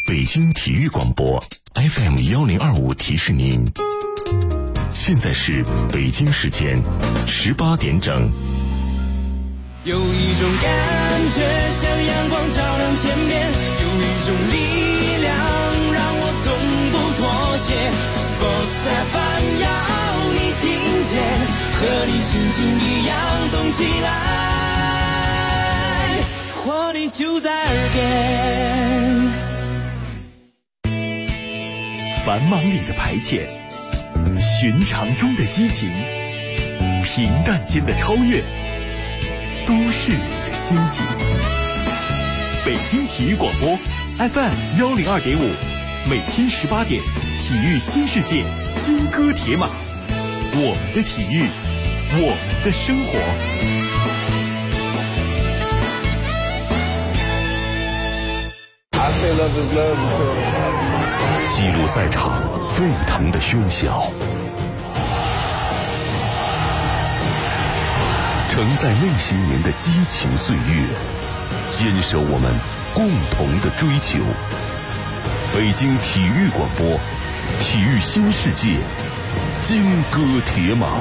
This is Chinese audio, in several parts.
北京体育广播 FM1025提示您，现在是北京时间18点整。 有一种感觉像阳光照亮天边，有一种力量让我从不妥协。Sports FM 要你听见，和你心情一样动起来，活力就在耳边。 繁忙里的排遣，寻常中的激情，平淡间的超越，都市里的心情。北京体育广播 FM102.5，每天18点，体育新世界，金戈铁马，我们的体育，我们的生活。 记录赛场沸腾的喧嚣，承载内心年的激情岁月，坚守我们共同的追求。北京体育广播，体育新世界，金戈铁马。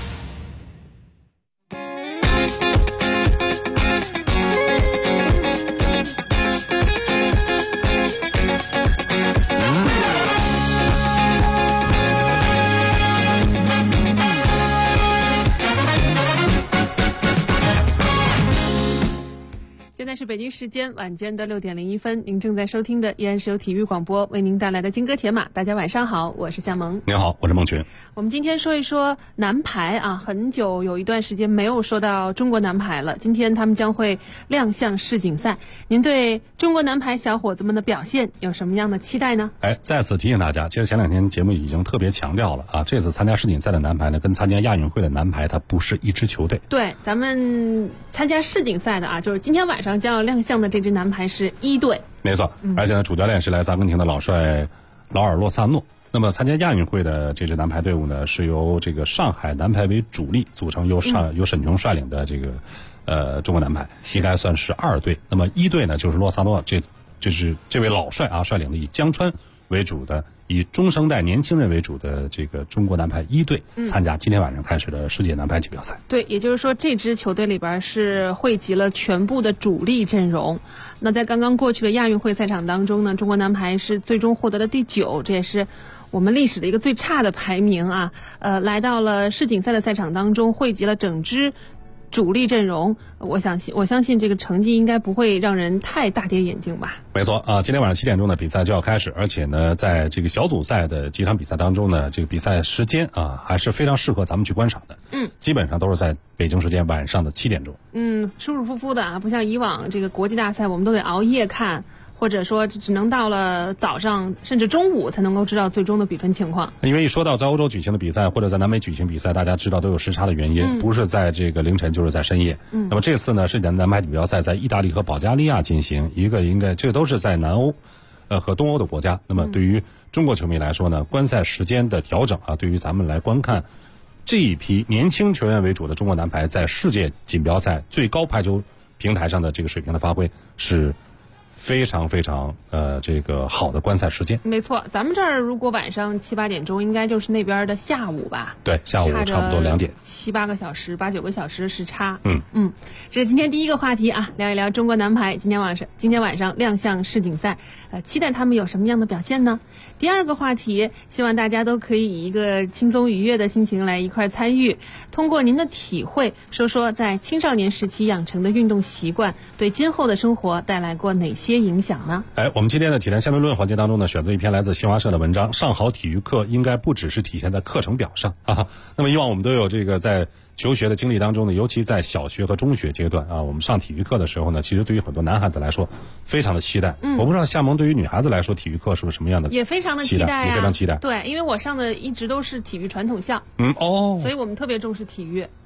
现在是北京时间晚间的6点01分，您正在收听的依然是由体育广播为您带来的金戈铁马。大家晚上好，我是夏萌。 您好，我是孟群。 我们今天说一说男排啊，很久有一段时间没有说到中国男排了。今天他们将会亮相世锦赛，您对中国男排小伙子们的表现有什么样的期待呢？ 再次提醒大家，其实前2天节目已经特别强调了啊，这次参加世锦赛的男排呢，跟参加亚运会的男排它不是一支球队。 对，咱们参加世锦赛的啊，就是今天晚上将要亮相的这支男排是1队。 没错，而且呢，主教练是来自阿根廷的老帅劳尔洛萨诺。那么参加亚运会的这支男排队伍呢，是由这个上海男排为主力组成，由沈琼率领的这个中国男排，应该算是2队。那么1队呢，就是洛萨诺这位老帅啊率领的以江川为主的，以中生代年轻人为主的这个中国男排1队参加今天晚上开始的世界男排锦标赛。 对，也就是说这支球队里边是汇集了全部的主力阵容。那在刚刚过去的亚运会赛场当中呢，中国男排是最终获得了第9，这也是我们历史的一个最差的排名啊。来到了世锦赛的赛场当中，汇集了整支主力阵容，我相信这个成绩应该不会让人太大跌眼镜吧。 没错啊，今天晚上7点钟的比赛就要开始，而且呢，在这个小组赛的几场比赛当中呢，这个比赛时间啊还是非常适合咱们去观赏的。基本上都是在北京时间晚上的7点钟。舒舒服服的啊，不像以往这个国际大赛我们都得熬夜看。或者说只能到了早上甚至中午才能够知道最终的比分情况。因为一说到在欧洲举行的比赛或者在南美举行比赛，大家知道都有时差的原因，不是在这个凌晨就是在深夜。那么这次呢，世界男排锦标赛在意大利和保加利亚进行，这都是在南欧和东欧的国家。那么对于中国球迷来说呢，观赛时间的调整啊，对于咱们来观看这一批年轻球员为主的中国男排在世界锦标赛最高排球平台上的这个水平的发挥是非常非常这个好的观赛时间。没错，咱们这儿如果晚上7、8点钟，应该就是那边的下午吧？对，下午差不多2点，7、8个小时，8、9个小时的时差。这是今天第一个话题啊，聊一聊中国男排今天晚上亮相世锦赛，期待他们有什么样的表现呢？第二个话题，希望大家都可以以一个轻松愉悦的心情来一块参与，通过您的体会，说说在青少年时期养成的运动习惯对今后的生活带来过哪些影响呢？我们今天的体坛相对论环节当中呢，选择一篇来自新华社的文章，上好体育课应该不只是体现在课程表上啊。那么以往我们都有这个在求学的经历当中呢，尤其在小学和中学阶段啊，我们上体育课的时候呢，其实对于很多男孩子来说非常的期待。我不知道夏萌对于女孩子来说体育课是个什么样的期待？也非常的期待，也非常期待。对，因为我上的一直都是体育传统校，所以我们特别重视体育。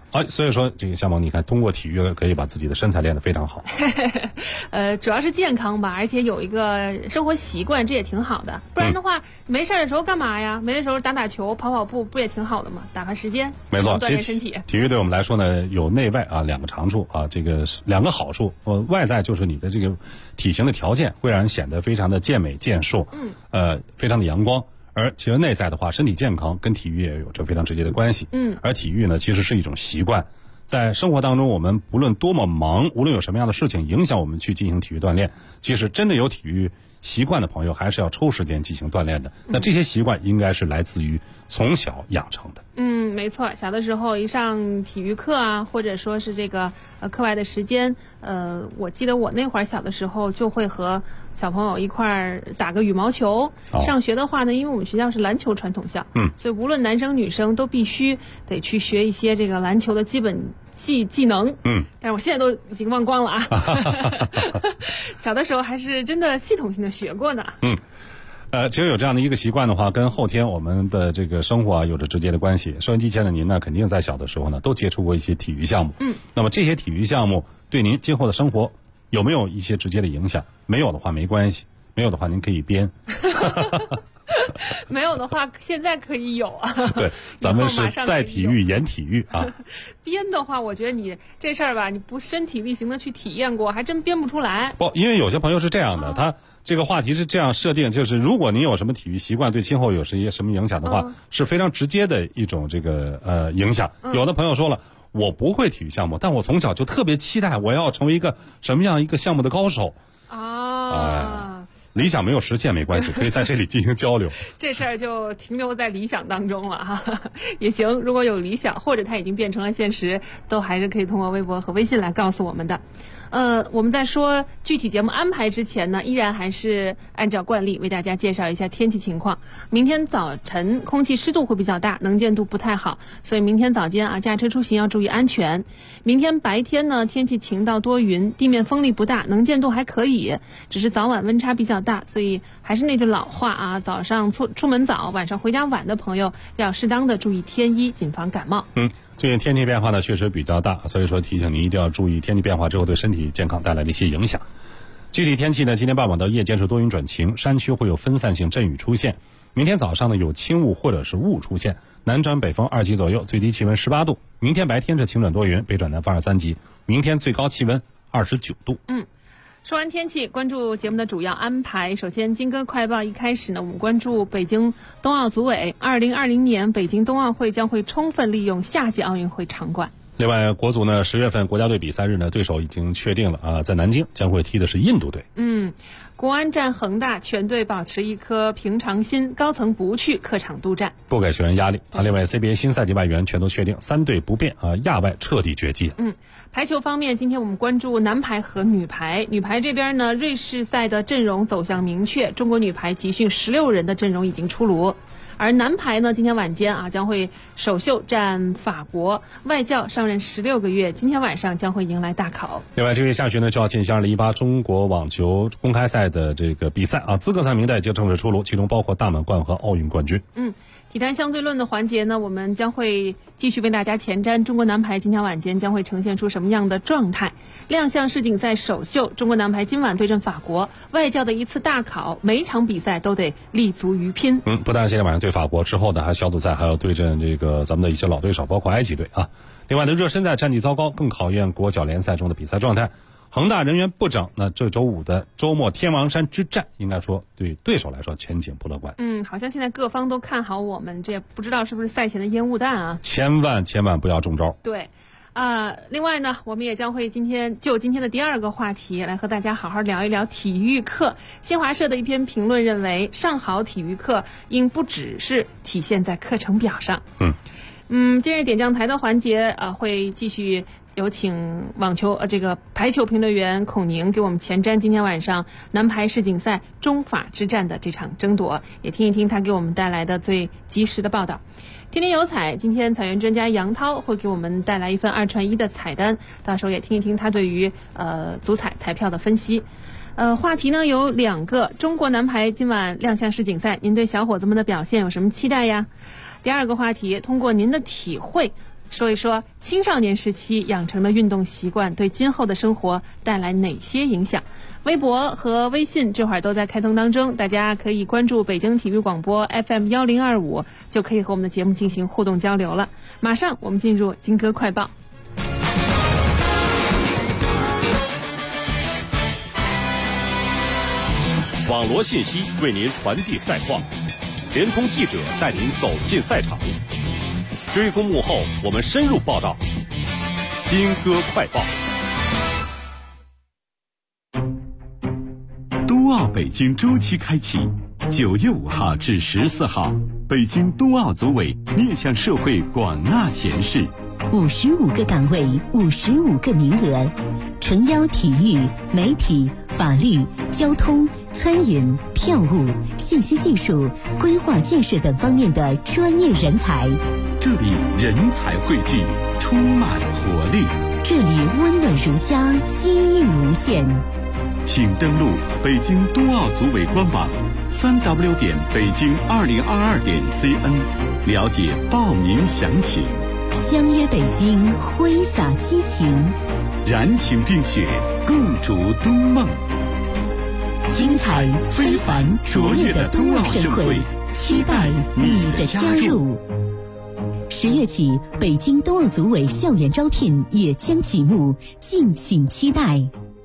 所以说这个夏萌，你看通过体育可以把自己的身材练得非常好。 主要是健康吧，而且有一个生活习惯，这也挺好的。不然的话，没事的时候干嘛呀？没事的时候打打球、跑跑步，不也挺好的吗？打发时间， 没错， 锻炼身体。 体育对我们来说呢，有内外啊两个长处啊，这个两个好处。外在就是你的这个体型的条件会让人显得非常的健美健硕，非常的阳光。而其实内在的话，身体健康跟体育也有着非常直接的关系。而体育呢，其实是一种习惯。在生活当中，我们不论多么忙，无论有什么样的事情影响我们去进行体育锻炼，其实真的有体育习惯的朋友，还是要抽时间进行锻炼的。那这些习惯应该是来自于从小养成的。 没错，小的时候一上体育课啊，或者说是这个课外的时间，我记得我那会儿小的时候就会和小朋友一块儿打个羽毛球。上学的话呢，因为我们学校是篮球传统校，所以无论男生女生都必须得去学一些这个篮球的基本技能。但是我现在都已经忘光了啊。小的时候还是真的系统性的学过呢。 其实有这样的一个习惯的话，跟后天我们的这个生活啊有着直接的关系。收音机前的您呢，肯定在小的时候呢都接触过一些体育项目。那么这些体育项目对您今后的生活有没有一些直接的影响？没有的话没关系，没有的话您可以编。 没有的话，现在可以有啊。 对，咱们是在体育演体育啊。 编的话，我觉得你这事儿吧，你不身体力行的去体验过，还真编不出来。 不，因为有些朋友是这样的，他这个话题是这样设定，就是如果您有什么体育习惯，对今后有些什么影响的话，是非常直接的一种这个影响。有的朋友说了，我不会体育项目，但我从小就特别期待我要成为一个什么样一个项目的高手。理想没有实现没关系，可以在这里进行交流。 这事儿就停留在理想当中了哈，也行。如果有理想，或者它已经变成了现实，都还是可以通过微博和微信来告诉我们的。我们在说具体节目安排之前呢，依然还是按照惯例为大家介绍一下天气情况。明天早晨空气湿度会比较大，能见度不太好，所以明天早间啊，驾车出行要注意安全。明天白天呢，天气晴到多云，地面风力不大，能见度还可以，只是早晚温差比较大，所以还是那句老话啊，早上出门早，晚上回家晚的朋友要适当的注意添衣，谨防感冒。 最近天气变化呢确实比较大，所以说提醒您一定要注意天气变化之后对身体健康带来的一些影响。具体天气呢，今天傍晚到夜间是多云转晴，山区会有分散性阵雨出现。明天早上呢有轻雾或者是雾出现，南转北风2级左右，最低气温18度。明天白天是晴转多云，北转南风2、3级。明天最高气温29度。 说完天气，关注节目的主要安排。首先，金歌快报一开始呢，我们关注北京冬奥组委，2020年北京冬奥会将会充分利用夏季奥运会场馆。 另外，国足呢10月份国家队比赛日呢，对手已经确定了啊，在南京将会踢的是印度队。 国安战恒大，全队保持一颗平常心，高层不去客场督战， 不给球员压力。另外 CBA 新赛季外援全都确定，3队不变啊，亚外彻底绝迹。 排球方面，今天我们关注男排和女排。女排这边呢，瑞士赛的阵容走向明确，中国女排集训16人的阵容已经出炉。而男排呢，今天晚间啊将会首秀战法国，外教上任16个月，今天晚上将会迎来大考。 另外，这月下旬呢就要进行2018中国网球公开赛的这个比赛啊，资格赛名单已经正式出炉，其中包括大满贯和奥运冠军。 体坛相对论的环节呢，我们将会继续为大家前瞻中国男排今天晚间将会呈现出什么样的状态。亮相世锦赛首秀，中国男排今晚对阵法国，外教的一次大考，每场比赛都得立足于拼。 不但今天晚上对法国，之后呢还小组赛还要对阵这个咱们的一些老对手，包括埃及队啊。另外呢，热身赛战绩糟糕，更考验国脚联赛中的比赛状态。恒大人员不整，那这周5的周末天王山之战，应该说对对手来说前景不乐观。 好像现在各方都看好我们，这也不知道是不是赛前的烟雾弹啊？ 千万不要中招。 对。另外呢，我们也将会今天的第二个话题来和大家好好聊一聊体育课。新华社的一篇评论认为，上好体育课应不只是体现在课程表上。今日点将台的环节会继续有请这个排球评论员孔宁给我们前瞻今天晚上男排世锦赛中法之战的这场争夺，也听一听他给我们带来的最及时的报道。天天有彩，今天彩员专家杨涛会给我们带来一份2串1的彩单，到时候也听一听他对于足彩彩票的分析。话题呢有2个，中国男排今晚亮相世锦赛，您对小伙子们的表现有什么期待呀？第二个话题，通过您的体会， 说一说青少年时期养成的运动习惯对今后的生活带来哪些影响。微博和微信这会儿都在开通当中，大家可以关注北京体育广播 FM1025，就可以和我们的节目进行互动交流了。马上我们进入金歌快报。 网罗信息为您传递赛况，联通记者带您走进赛场，追踪幕后我们深入报道。金歌快报。 冬奥北京周期开启，9月5号至14号，北京冬奥组委面向社会广纳贤士，55个岗位，55个名额，诚邀体育、媒体、法律、交通、餐饮、票务、信息技术、规划建设等方面的专业人才。这里人才汇聚，充满活力；这里温暖如家，机遇无限。请登录北京冬奥组委官网3w 点北京2022点 cn 了解报名详情。相约北京，挥洒激情，燃情并雪，共筑冬梦。精彩非凡卓越的冬奥盛会，期待你的加入。10月起，北京冬奥组委校园招聘也将启幕，敬请期待。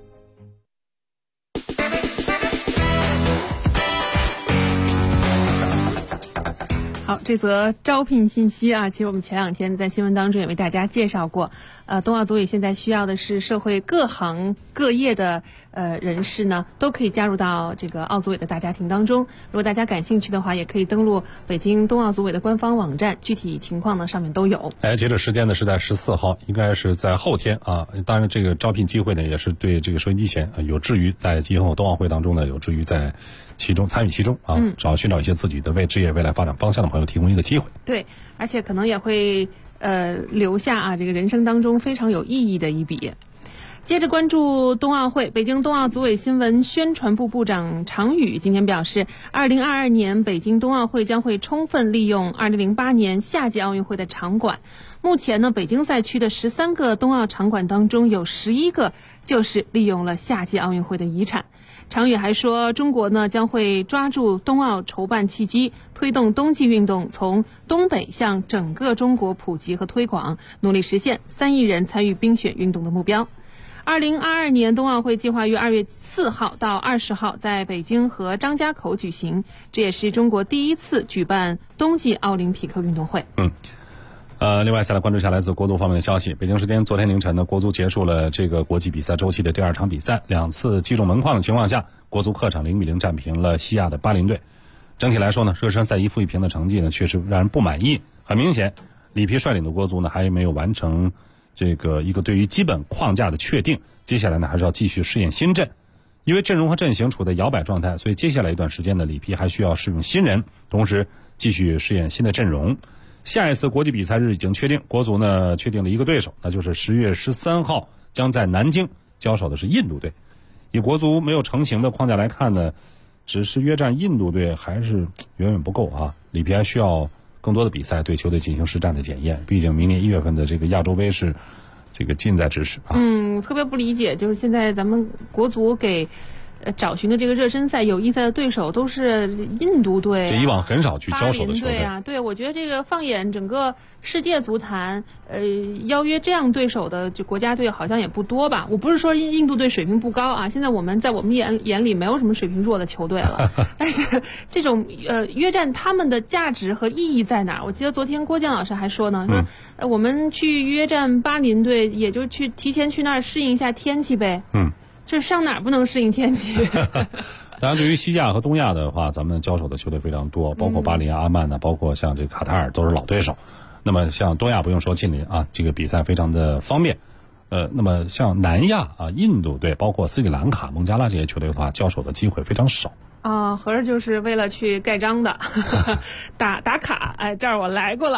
好，这则招聘信息啊，其实我们前2天在新闻当中也为大家介绍过。冬奥组委现在需要的是社会各行各业的人士呢，都可以加入到这个奥组委的大家庭当中。如果大家感兴趣的话，也可以登录北京冬奥组委的官方网站，具体情况呢上面都有。 截止时间呢是在14号，应该是在后天啊。当然，这个招聘机会呢也是对这个收音机前有志于在今后冬奥会当中呢有志于在其中参与其中啊，寻找一些自己的职业未来发展方向的朋友提供一个机会。 对，而且可能也会留下这个人生当中非常有意义的一笔。接着关注冬奥会，北京冬奥组委新闻宣传部部长常宇今天表示，2022年北京冬奥会将会充分利用2008年夏季奥运会的场馆。目前呢，北京赛区的13个冬奥场馆当中有11个就是利用了夏季奥运会的遗产。常宇还说，中国呢将会抓住冬奥筹办契机，推动冬季运动从东北向整个中国普及和推广，努力实现3亿人参与冰雪运动的目标。2022年冬奥会计划于2月4号到20号在北京和张家口举行，这也是中国第一次举办冬季奥林匹克运动会。 另外再来关注一下来自国足方面的消息。北京时间昨天凌晨呢，国足结束了这个国际比赛周期的第2场比赛，2次击中门框的情况下，国足客场0-0战平了西亚的巴林队。整体来说呢，热身赛1负1平的成绩呢，确实让人不满意。很明显，里皮率领的国足呢，还没有完成这个一个对于基本框架的确定。接下来呢，还是要继续试验新阵，因为阵容和阵型处在摇摆状态，所以接下来一段时间呢，里皮还需要试用新人，同时继续试验新的阵容。下一次国际比赛日已经确定，国足呢确定了一个对手，那就是10月13号将在南京交手的是印度队。以国足没有成型的框架来看呢，只是约战印度队还是远远不够啊。里皮还需要更多的比赛对球队进行实战的检验，毕竟明年1月份的这个亚洲杯是这个近在咫尺啊。 特别不理解，就是现在咱们国足给找寻的这个热身赛友谊赛的对手都是印度队， 以往很少去交手的球队啊。对，我觉得这个放眼整个世界足坛，邀约这样对手的就国家队好像也不多吧。我不是说印度队水平不高啊，现在我们在我们眼里没有什么水平弱的球队了。但是这种约战他们的价值和意义在哪儿？我记得昨天郭健老师还说呢，说我们去约战巴林队，也就去提前去那儿适应一下天气呗。这上哪儿不能适应天气？ 当然，对于西亚和东亚的话，咱们交手的球队非常多，包括巴林、阿曼呢，包括像这个卡塔尔都是老对手。那么像东亚不用说，近邻啊，这个比赛非常的方便。那么像南亚啊，印度队，包括斯里兰卡、孟加拉这些球队的话，交手的机会非常少。 合着就是为了去盖章的，打卡。这儿我来过了。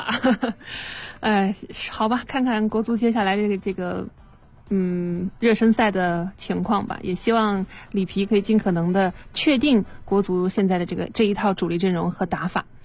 好吧，看看国足接下来这个。热身赛的情况吧，也希望里皮可以尽可能的确定国足现在的这一套主力阵容和打法。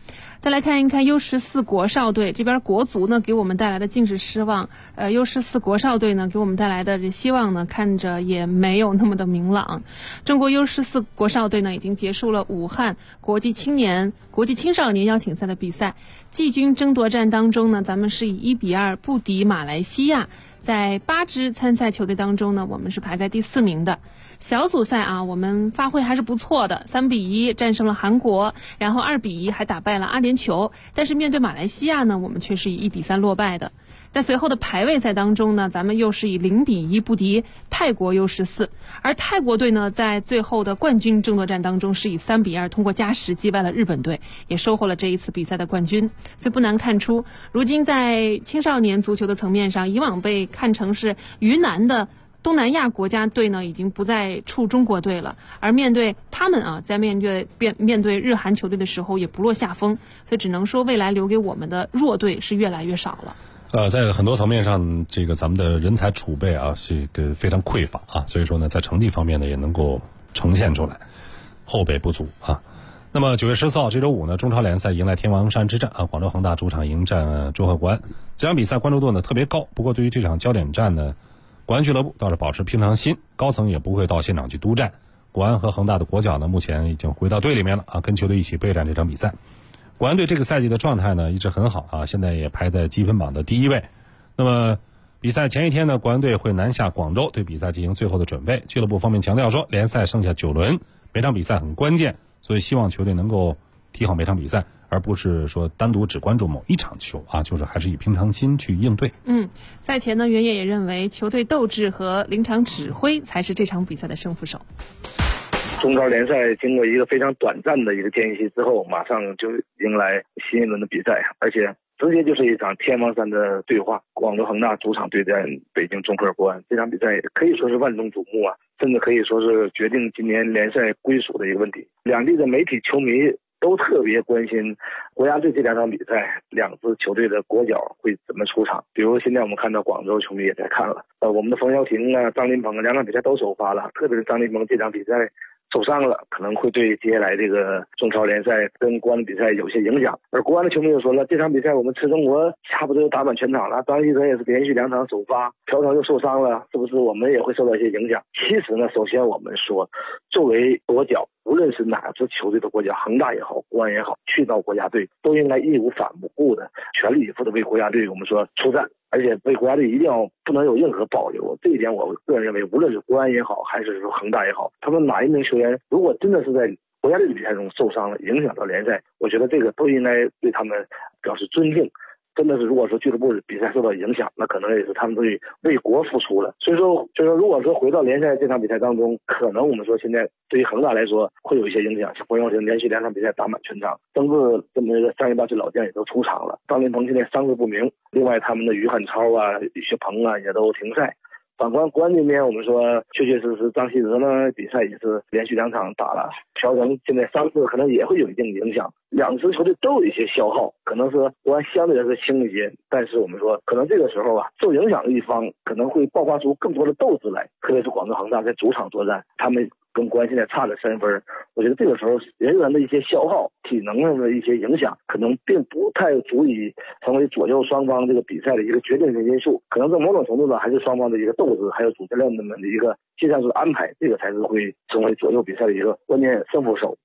再来看一看 U14 国少队这边，国足呢给我们带来的尽是失望。U14 国少队呢给我们带来的这希望呢，看着也没有那么的明朗。中国 U14 国少队呢已经结束了武汉国际青少年邀请赛的比赛，季军争夺战当中呢，咱们是以1-2不敌马来西亚。在8支参赛球队当中呢，我们是排在第4名的。小组赛啊，我们发挥还是不错的，3-1战胜了韩国，然后2-1还打败了阿联酋。但是面对马来西亚呢，我们却是以1-3落败的。在随后的排位赛当中呢，咱们又是以0-1不敌泰国 U14，而泰国队呢，在最后的冠军争夺战当中是以3-2通过加时击败了日本队，也收获了这一次比赛的冠军。所以不难看出，如今在青少年足球的层面上，以往被看成是鱼腩的东南亚国家队呢，已经不再触中国队了，而面对他们啊，在面对日韩球队的时候也不落下风，所以只能说未来留给我们的弱队是越来越少了。 在很多层面上，这个咱们的人才储备啊，是个非常匮乏啊，所以说呢，在成绩方面呢，也能够呈现出来，后备不足啊。那么9月14号这周五呢，中超联赛迎来天王山之战啊，广州恒大主场迎战中赫国安。这场比赛关注度呢特别高，不过对于这场焦点战呢，国安俱乐部倒是保持平常心，高层也不会到现场去督战。国安和恒大的国脚呢，目前已经回到队里面了啊，跟球队一起备战这场比赛。国安队这个赛季的状态呢一直很好啊，现在也排在积分榜的第1位。那么比赛前一天呢，国安队会南下广州对比赛进行最后的准备。俱乐部方面强调说，联赛剩下9轮，每场比赛很关键，所以希望球队能够踢好每场比赛，而不是说单独只关注某一场球啊，就是还是以平常心去应对。 赛前呢，原野也认为球队斗志和临场指挥才是这场比赛的胜负手。 中超联赛经过一个非常短暂的一个间隙之后，马上就迎来新一轮的比赛，而且直接就是一场天王山的对话。广州恒大主场对战北京中赫国安，这场比赛可以说是万众瞩目啊，甚至可以说是决定今年联赛归属的一个问题。两地的媒体球迷都特别关心国家队这2场比赛2支球队的国脚会怎么出场。比如现在我们看到广州球迷也在看了，我们的冯潇霆啊、张琳芃2场比赛都首发了，特别是张琳芃这场比赛受伤了，可能会对接下来这个中超联赛跟国安的比赛有些影响。而国安的球迷又说了，这场比赛我们吃中国差不多打满全场了，张稀哲也是连续2场首发，朴成又受伤了，是不是我们也会受到一些影响？其实呢，首先我们说，作为国脚，无论是哪支球队的国脚，恒大也好，国安也好，去到国家队都应该义无反顾的全力以赴的为国家队我们说出战，而且为国家队一定要不能有任何保留。这一点我个人认为，无论是国安也好，还是说恒大也好，他们哪一名球员如果真的是在国家队的比赛中受伤了，影响到联赛，我觉得这个都应该对他们表示尊敬。真的是如果说俱乐部比赛受到影响，那可能也是他们对为国付出了。所以说如果说回到联赛这场比赛当中，可能我们说现在对于恒大来说会有一些影响，像冯潇霆连续2场比赛打满全场，曾志这么一个38岁老将也都出场了，张琳芃现在伤势不明，另外他们的于汉超啊、李学鹏啊也都停赛。反观国安这边，我们说确实张稀哲呢比赛也是连续2场打了，朴成现在伤势可能也会有一定影响。2支球队都有一些消耗，可能是国安相对来说轻一些，但是我们说可能这个时候啊，受影响的一方可能会爆发出更多的斗志来，特别是广州恒大在主场作战，他们跟国安现在差了3分，我觉得这个时候人员的一些消耗、体能上的一些影响，可能并不太足以成为左右双方这个比赛的一个决定性因素。可能在某种程度上，还是双方的一个斗志，还有主教练们的一个技战术的安排，这个才是会成为左右比赛的一个关键胜负手。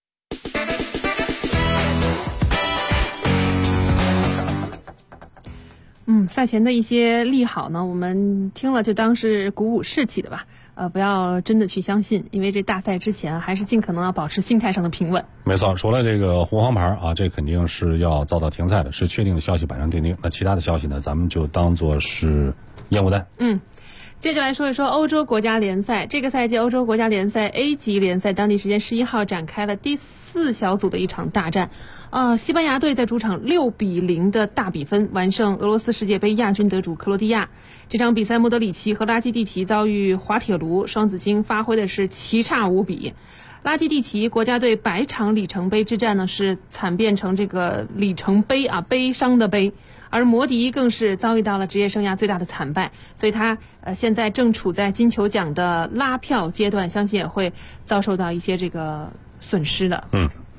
赛前的一些利好呢，我们听了就当是鼓舞士气的吧，不要真的去相信，因为这大赛之前还是尽可能要保持心态上的平稳。 没错，除了这个红黄牌啊，这肯定是要遭到停赛的，是确定的消息板上钉钉。那其他的消息呢，咱们就当作是烟雾弹。 接着来说一说欧洲国家联赛。这个赛季欧洲国家联赛 A 级联赛当地时间11号展开了第4小组的一场大战。西班牙队在主场6-0的大比分完胜俄罗斯世界杯亚军得主克罗地亚。这场比赛莫德里奇和拉基蒂奇遭遇滑铁卢，双子星发挥的是奇差无比。拉基蒂奇国家队100场里程碑之战呢，是惨变成这个里程碑啊，悲伤的悲。而摩迪更是遭遇到了职业生涯最大的惨败，所以他现在正处在金球奖的拉票阶段，相信也会遭受到一些这个损失的。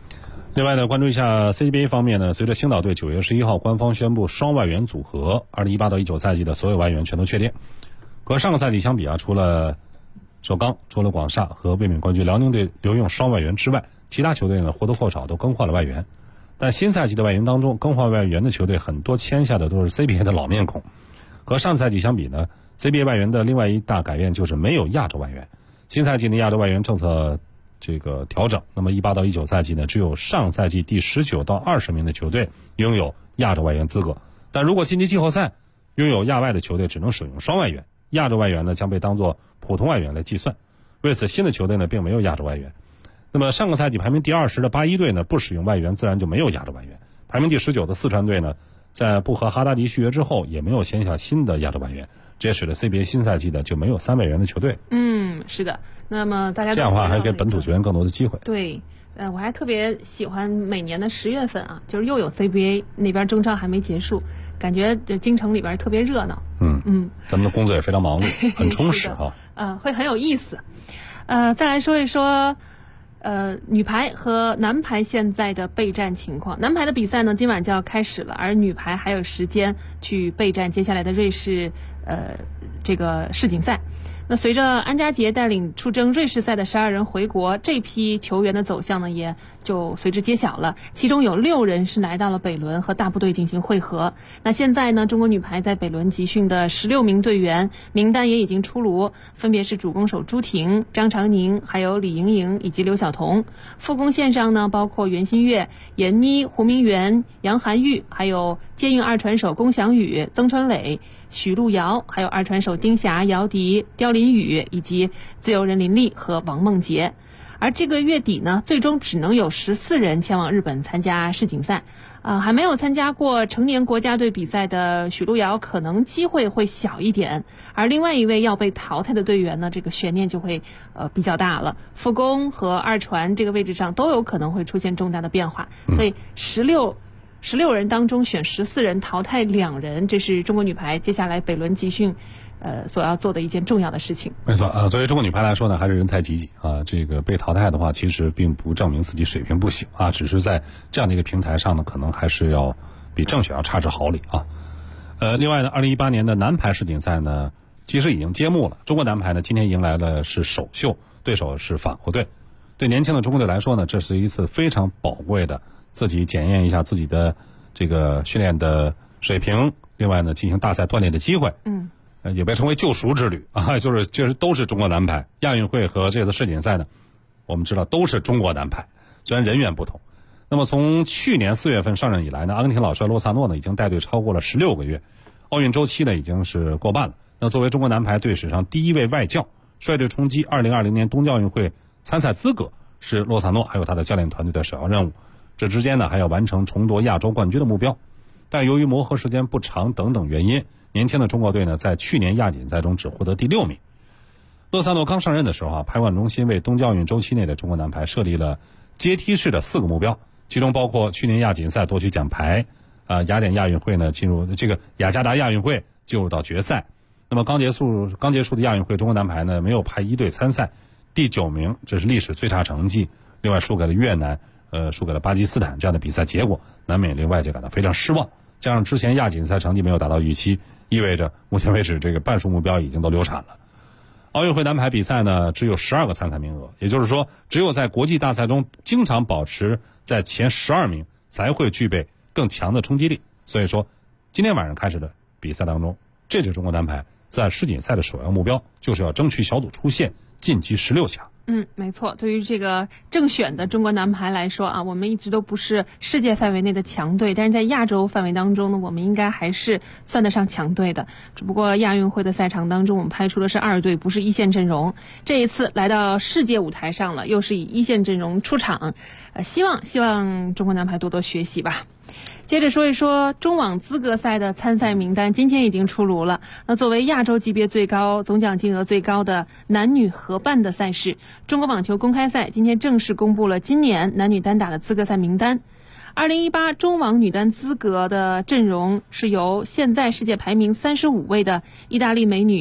另外呢，关注一下 CBA 方面呢，随着青岛队9月11号官方宣布双外援组合，2018到19赛季的所有外援全都确定。和上个赛季相比啊，除了首钢、除了广厦和卫冕冠军辽宁队留用双外援之外，其他球队呢或多或少都更换了外援。但新赛季的外援当中，更换外援的球队很多签下的都是 CBA 的老面孔。和上赛季相比呢， CBA 外援的另外一大改变就是没有亚洲外援。新赛季的亚洲外援政策这个调整，那么18到19赛季呢，只有上赛季第19到20名的球队拥有亚洲外援资格。但如果晋级季后赛，拥有亚外的球队只能使用双外援，亚洲外援呢将被当作普通外援来计算。为此，新的球队呢并没有亚洲外援。那么上个赛季排名第20的81队呢不使用外援，自然就没有亚洲外援。排名第19的四川队呢，在不和哈达迪续约之后，也没有签下新的亚洲外援，这也使得 CBA 新赛季的就没有3外援的球队。 是的。那么大家这样的话，还给本土球员更多的机会。 对，我还特别喜欢每年的10月份啊，就是又有 CBA 那边征召还没结束，感觉京城里边特别热闹。 咱们的工作也非常忙碌，很充实哈。 会很有意思。再来说一说。女排和男排现在的备战情况。男排的比赛呢，今晚就要开始了，而女排还有时间去备战接下来的瑞士这个世锦赛。那随着安家杰带领出征瑞士赛的12人回国，这批球员的走向呢也就随之揭晓了。其中有6人是来到了北仑和大部队进行会合。那现在呢，中国女排在北仑集训的16名队员名单也已经出炉，分别是主攻手朱婷、张常宁，还有李盈莹以及刘晓彤。副攻线上呢，包括袁心玥、闫妮、胡明媛、杨涵玉，还有接应二传手龚翔宇、曾春蕾、许璐瑶，还有二传手丁霞、姚迪、刁林宇以及自由人林丽和王梦洁。而这个月底呢，最终只能有14人前往日本参加世锦赛。还没有参加过成年国家队比赛的许璐瑶可能机会会小一点，而另外一位要被淘汰的队员呢，这个悬念就会比较大了。副攻和二传这个位置上都有可能会出现重大的变化，所以16人当中选14人，淘汰2人，这是中国女排接下来北仑集训所要做的一件重要的事情。 没错作为中国女排来说呢，还是人才济济啊。这个被淘汰的话，其实并不证明自己水平不行啊，只是在这样的一个平台上呢，可能还是要比正选要差之毫厘啊。另外呢，2018年的男排世锦赛呢，其实已经揭幕了。中国男排呢，今天迎来的是首秀，对手是法国队。对年轻的中国队来说呢，这是一次非常宝贵的自己检验一下自己的这个训练的水平，另外呢，进行大赛锻炼的机会。也被称为救赎之旅啊，就是都是中国男排。亚运会和这次世锦赛呢，我们知道都是中国男排，虽然人员不同。那么从去年4月份上任以来呢，阿根廷老帅洛萨诺呢已经带队超过了16个月，奥运周期呢已经是过半了。那作为中国男排队史上第一位外教，率队冲击2020年东京奥运会参赛资格，是洛萨诺还有他的教练团队的首要任务。这之间呢还要完成重夺亚洲冠军的目标，但由于磨合时间不长等等原因，年轻的中国队呢，在去年亚锦赛中只获得第6名。洛萨诺刚上任的时候排管中心为东京奥运周期内的中国男排设立了阶梯式的4个目标，其中包括去年亚锦赛夺取奖牌，雅典亚运会呢进入这个雅加达亚运会进入到决赛。那么刚结束的亚运会，中国男排呢没有派1队参赛，第9名，这是历史最差成绩。另外输给了越南，输给了巴基斯坦，这样的比赛结果难免令外界感到非常失望。加上之前亚锦赛成绩没有达到预期，意味着目前为止这个半数目标已经都流产了。奥运会男排比赛呢只有12个参赛名额，也就是说只有在国际大赛中经常保持在前12名才会具备更强的冲击力。所以说今天晚上开始的比赛当中，这支中国男排在世锦赛的首要目标就是要争取小组出线，晋级16强。 没错。对于这个正选的中国男排来说啊，我们一直都不是世界范围内的强队，但是在亚洲范围当中呢，我们应该还是算得上强队的。只不过亚运会的赛场当中，我们派出的是2队，不是一线阵容。这一次来到世界舞台上了，又是以一线阵容出场，希望中国男排多多学习吧。接着说一说中网资格赛的参赛名单，今天已经出炉了。那作为亚洲级别最高、总奖金额最高的男女合办的赛事，中国网球公开赛今天正式公布了今年男女单打的资格赛名单。2018中网女单资格的阵容是由现在世界排名35位的意大利美女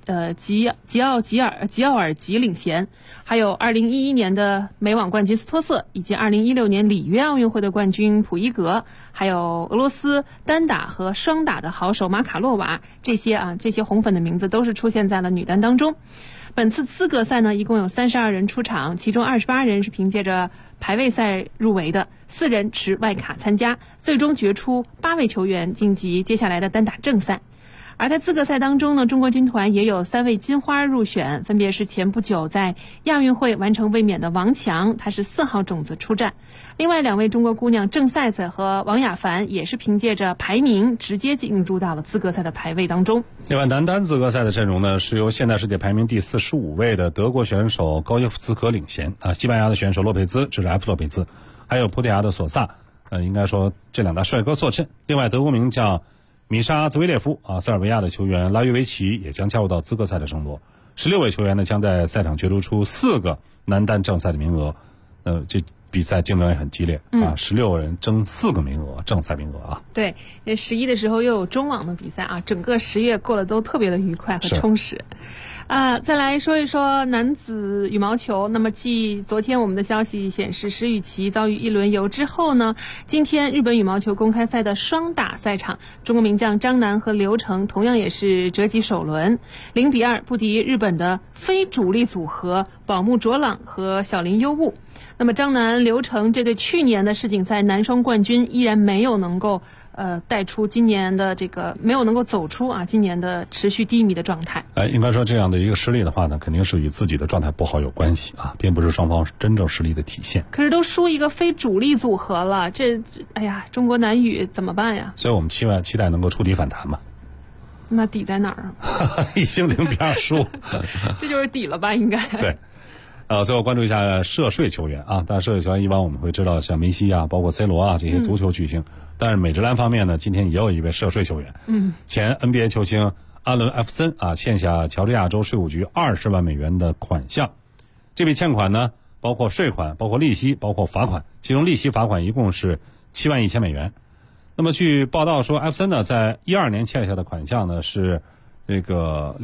吉奥尔吉领衔，还有2011年的美网冠军斯托瑟，以及2016年里约奥运会的冠军普伊格，还有俄罗斯单打和双打的好手马卡洛娃，这些红粉的名字都是出现在了女单当中。本次资格赛呢，一共有32人出场，其中28人是凭借着排位赛入围的，4人持外卡参加，最终决出8位球员晋级接下来的单打正赛。而在资格赛当中呢，中国军团也有3位金花入选，分别是前不久在亚运会完成卫冕的王强，他是4号种子出战；另外2位中国姑娘郑赛赛和王雅凡也是凭借着排名直接进入到了资格赛的排位当中。 另外，男单资格赛的阵容呢，是由现代世界排名第45位的德国选手高耶夫斯克领衔啊，西班牙的选手洛佩兹，这是 F 洛佩兹，还有葡萄牙的索萨，应该说这2大帅哥坐镇。另外，德国名将米沙兹维列夫啊，塞尔维亚的球员拉约维奇也将加入到资格赛的争夺。16位球员呢，将在赛场角逐出4个男单正赛的名额。这比赛竞争也很激烈啊，16人争4个名额，正赛名额啊。 对，这11的时候又有中网的比赛啊，整个10月过得都特别的愉快和充实。再来说一说男子羽毛球。那么继昨天我们的消息显示石宇奇遭遇一轮游之后呢，今天日本羽毛球公开赛的双打赛场，中国名将张楠和刘成同样也是折戟首轮，0-2不敌日本的非主力组合宝木卓朗和小林优悟。那么张楠、刘成这对去年的世锦赛男双冠军依然没有能够带出今年的没有能够走出今年的持续低迷的状态。 应该说这样的一个失利的话呢，肯定是与自己的状态不好有关系啊，并不是双方真正实力的体现。 可是都输一个非主力组合了，中国男羽怎么办呀？ 所以我们期待能够触底反弹嘛。 那底在哪儿啊？ 已经0-2输， 这就是底了吧？应该对。最后关注一下涉税球员啊，但是涉税球员一般我们会知道像梅西啊，包括 C 罗啊这些足球巨星，但是美职篮方面呢，今天也有一位涉税球员，前 NBA 球星阿伦·艾弗森啊，欠下乔治亚州税务局20万美元的款项。这笔欠款呢，包括税款、包括利息、包括罚款，其中利息罚款一共是7万1000美元。那么据报道说，艾弗森呢在12年欠下的款项呢是这个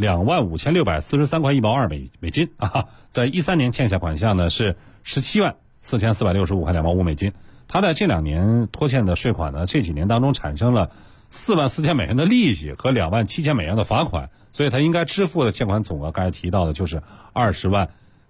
25643块1毛2美金啊，在13年欠下款项呢是174465块2毛5美金。他在这2年拖欠的税款呢，这几年当中产生了44000美元的利息和27000美元的罚款，所以他应该支付的欠款总额，刚才提到的就是20万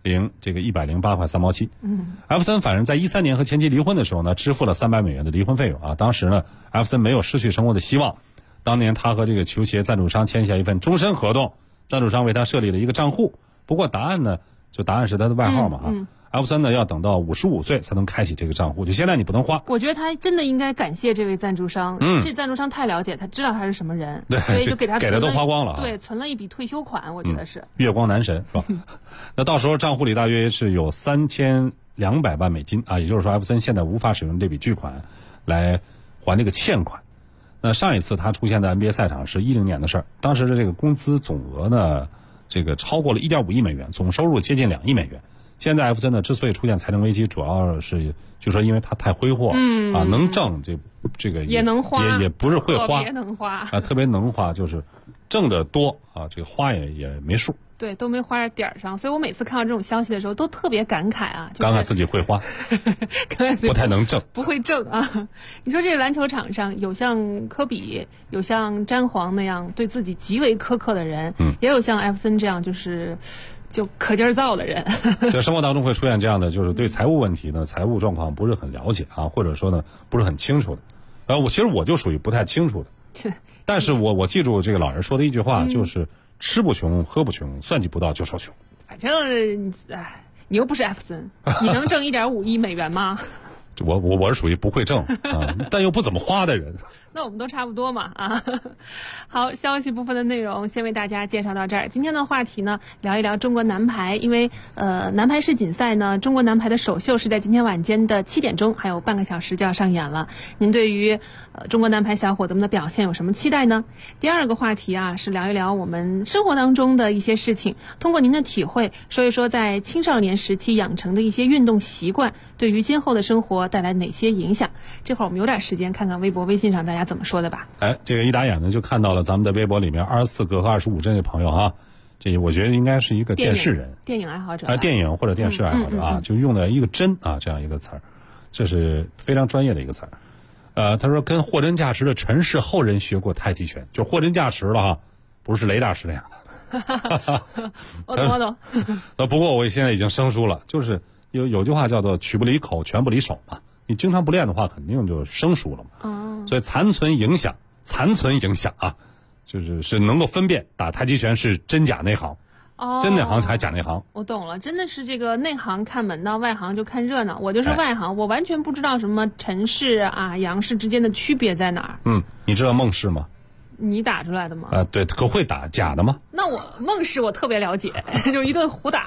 108块3毛7。艾弗森反正在13年和前妻离婚的时候呢，支付了300美元的离婚费用啊。当时呢，艾弗森没有失去生活的希望。当年他和这个球鞋赞助商签下一份终身合同，赞助商为他设立了一个账户。不过答案是他的外号嘛艾弗森呢要等到55岁才能开启这个账户，就现在你不能花。 我觉得他真的应该感谢这位赞助商，这赞助商太了解他，知道他是什么人， 对， 所以就给他都花光了， 对，存了一笔退休款，我觉得是月光男神是吧？那到时候账户里大约是有3200万美金啊，也就是说艾弗森现在无法使用这笔巨款来还这个欠款。那上一次他出现在 NBA 赛场是10年的事儿，当时的这个工资总额呢，这个超过了1.5亿美元，总收入接近2亿美元。现在艾弗森呢之所以出现财政危机，主要是就说因为他太挥霍，能挣这个也能花， 也不是会花， 特别能花啊，特别能花，就是挣得多啊，这个花也没数。 对，都没花在点儿上，所以我每次看到这种消息的时候都特别感慨啊， 感慨自己会花，不太能挣， 不会挣啊。你说这个篮球场上有像科比，有像詹皇那样对自己极为苛刻的人，也有像艾弗森这样就可劲儿造的人。 在生活当中会出现这样的，就是对财务问题呢，财务状况不是很了解啊，或者说呢不是很清楚的。然后其实我就属于不太清楚的，但是我记住这个老人说的一句话，就是吃不穷，喝不穷，算计不到就说穷。 反正你又不是艾弗森，你能挣1.5亿美元吗？ 我是属于不会挣啊，但又不怎么花的人。 那我们都差不多嘛啊。好，消息部分的内容先为大家介绍到这儿。今天的话题呢，聊一聊中国男排，因为男排世锦赛呢，中国男排的首秀是在今天晚间的7点钟，还有半个小时就要上演了。您对于中国男排小伙子们的表现有什么期待呢？第二个话题啊，是聊一聊我们生活当中的一些事情，通过您的体会，说一说在青少年时期养成的一些运动习惯，对于今后的生活带来哪些影响。这会儿我们有点时间看看微博微信上大家怎么说的吧。 这个一打眼呢就看到了咱们的微博里面24个和25这位朋友啊， 这我觉得应该是一个电视人、 电影爱好者电影或者电视爱好者就用的一个真啊这样一个词儿，这是非常专业的一个词儿。他说跟货真价实的陈氏后人学过太极拳，就货真价实了哈，不是雷大师那样的。 我懂。 不过我现在已经生疏了，就是有句话叫做曲不离口，拳不离手嘛。你经常不练的话，肯定就生疏了嘛。所以残存影响啊，是能够分辨打太极拳是真假内行。真内行还是假内行？ 我懂了，真的是这个内行看门道，外行就看热闹。我就是外行，我完全不知道什么陈氏啊、杨氏之间的区别在哪儿。 你知道孟氏吗？ 你打出来的吗？ 对，可会打假的吗？ 那我孟氏我特别了解，就一顿胡打。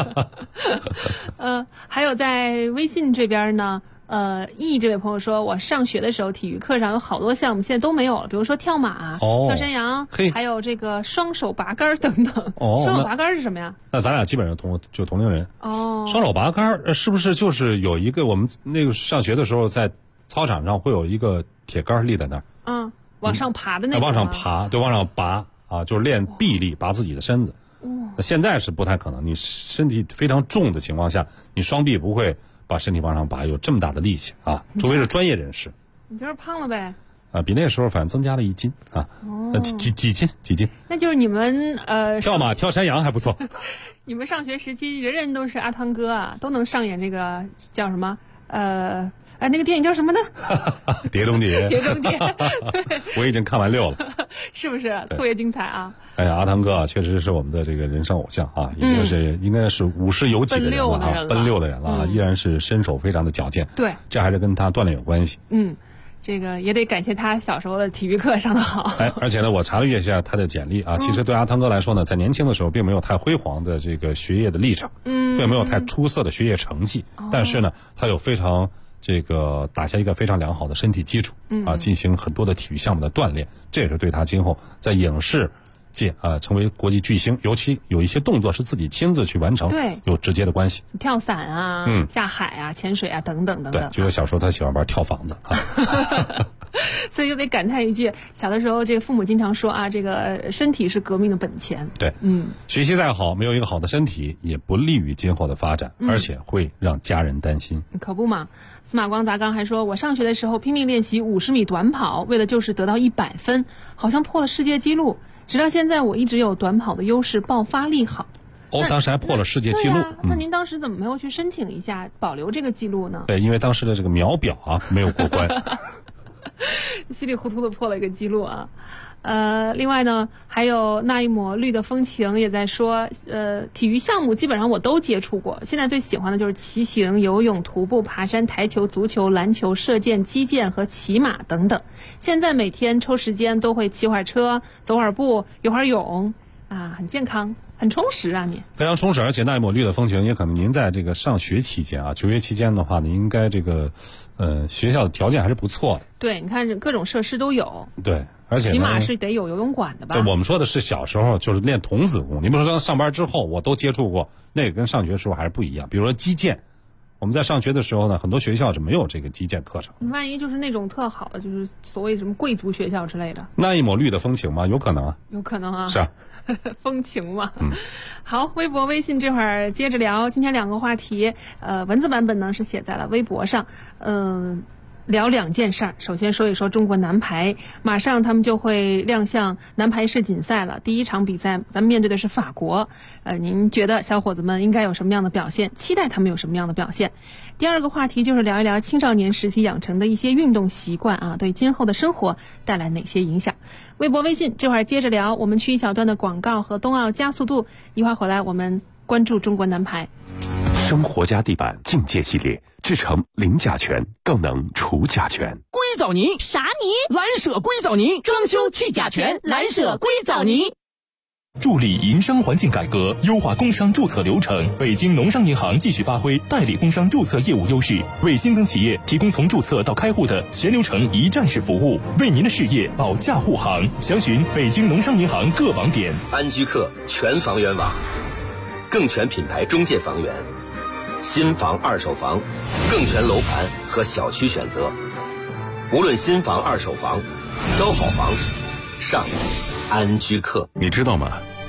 还有在微信这边呢。易这位朋友说，我上学的时候体育课上有好多项目现在都没有了，比如说跳马、跳山羊，还有这个双手拔杆等等。双手拔杆是什么呀？ 那咱俩基本上同龄人。双手拔杆是不是就是有一个我们那个上学的时候在操场上会有一个铁杆立在那儿？ 往上爬的那种。 往上爬，对，往上拔啊，就是练臂力，拔自己的身子。现在是不太可能，你身体非常重的情况下，你双臂不会把身体往上拔，有这么大的力气啊，除非是专业人士。 你就是胖了呗？ 比那时候反正增加了1斤啊。几斤？那就是你们跳马、跳山羊还不错。 你们上学时期人人都是阿汤哥啊，都能上演这个叫什么那个电影叫什么呢？ 碟中谍。 碟中谍。 我已经看完6了。 是不是特别精彩啊？ 哎呀，阿汤哥啊，确实是我们的这个人生偶像啊，已经是应该是50有几的人了啊，奔六的人了啊，依然是身手非常的矫健。 对， 这还是跟他锻炼有关系。 这个也得感谢他小时候的体育课上的好。 而且呢，我查了一下他的简历啊，其实对阿汤哥来说呢，在年轻的时候并没有太辉煌的这个学业的历程，并没有太出色的学业成绩，但是呢，他有非常打下一个非常良好的身体基础啊，进行很多的体育项目的锻炼，这也是对他今后在影视界成为国际巨星，尤其有一些动作是自己亲自去完成， 对， 有直接的关系。 跳伞啊，下海啊，潜水啊，等等等等。 对，就有小时候他喜欢玩跳房子啊。 所以就得感叹一句，小的时候这个父母经常说啊，这个身体是革命的本钱。 对，学习再好，没有一个好的身体，也不利于今后的发展，而且会让家人担心。 可不嘛。司马光砸缸还说，我上学的时候拼命练习50米短跑，为了就是得到100分，好像破了世界纪录。直到现在我一直有短跑的优势，爆发力好。 当时还破了世界纪录。 那您当时怎么没有去申请一下保留这个记录呢？ 对，因为当时的这个秒表没有过关。 稀里糊涂的破了一个记录啊。另外呢，还有那一抹绿的风情也在说，体育项目基本上我都接触过，现在最喜欢的就是骑行、游泳、徒步、爬山、台球、足球、篮球、射箭、击剑和骑马等等。现在每天抽时间都会骑会儿车、走会儿步、游会儿泳啊，很健康。很充实啊，你非常充实，而且那一抹绿的风情，也可能您在这个上学期间啊，就业期间的话呢，应该这个学校的条件还是不错的。 对，你看各种设施都有。 对，而且起码是得有游泳馆的吧？ 对，我们说的是小时候就是练童子功，你比如说上班之后，我都接触过，那个跟上学时候还是不一样。比如说击剑，我们在上学的时候呢，很多学校是没有这个击剑课程。 万一就是那种特好的，就是所谓什么贵族学校之类的， 那一抹绿的风情吗？有可能啊， 有可能啊， 是啊， 风情嘛。好，微博、微信这会儿接着聊。今天2个话题，文字版本呢是写在了微博上，聊2件事儿。首先说一说中国男排，马上他们就会亮相男排世锦赛了。第1场比赛，咱们面对的是法国。您觉得小伙子们应该有什么样的表现？期待他们有什么样的表现？第2个话题就是聊一聊青少年时期养成的一些运动习惯啊，对今后的生活带来哪些影响？微博、微信这会儿接着聊。我们去一小段的广告和冬奥加速度，一会儿回来我们关注中国男排。 生活家地板境界系列，制成零甲醛，更能除甲醛。 硅藻泥啥泥？ 蓝舍硅藻泥，装修去甲醛，蓝舍硅藻泥。 助力营商环境改革，优化工商注册流程。北京农商银行继续发挥代理工商注册业务优势，为新增企业提供从注册到开户的全流程一站式服务，为您的事业保驾护航。详询北京农商银行各网点。 安居客全房源网，更全品牌中介房源，新房、二手房，更全楼盘和小区选择。无论新房、二手房，挑好房，上安居客。 你知道吗？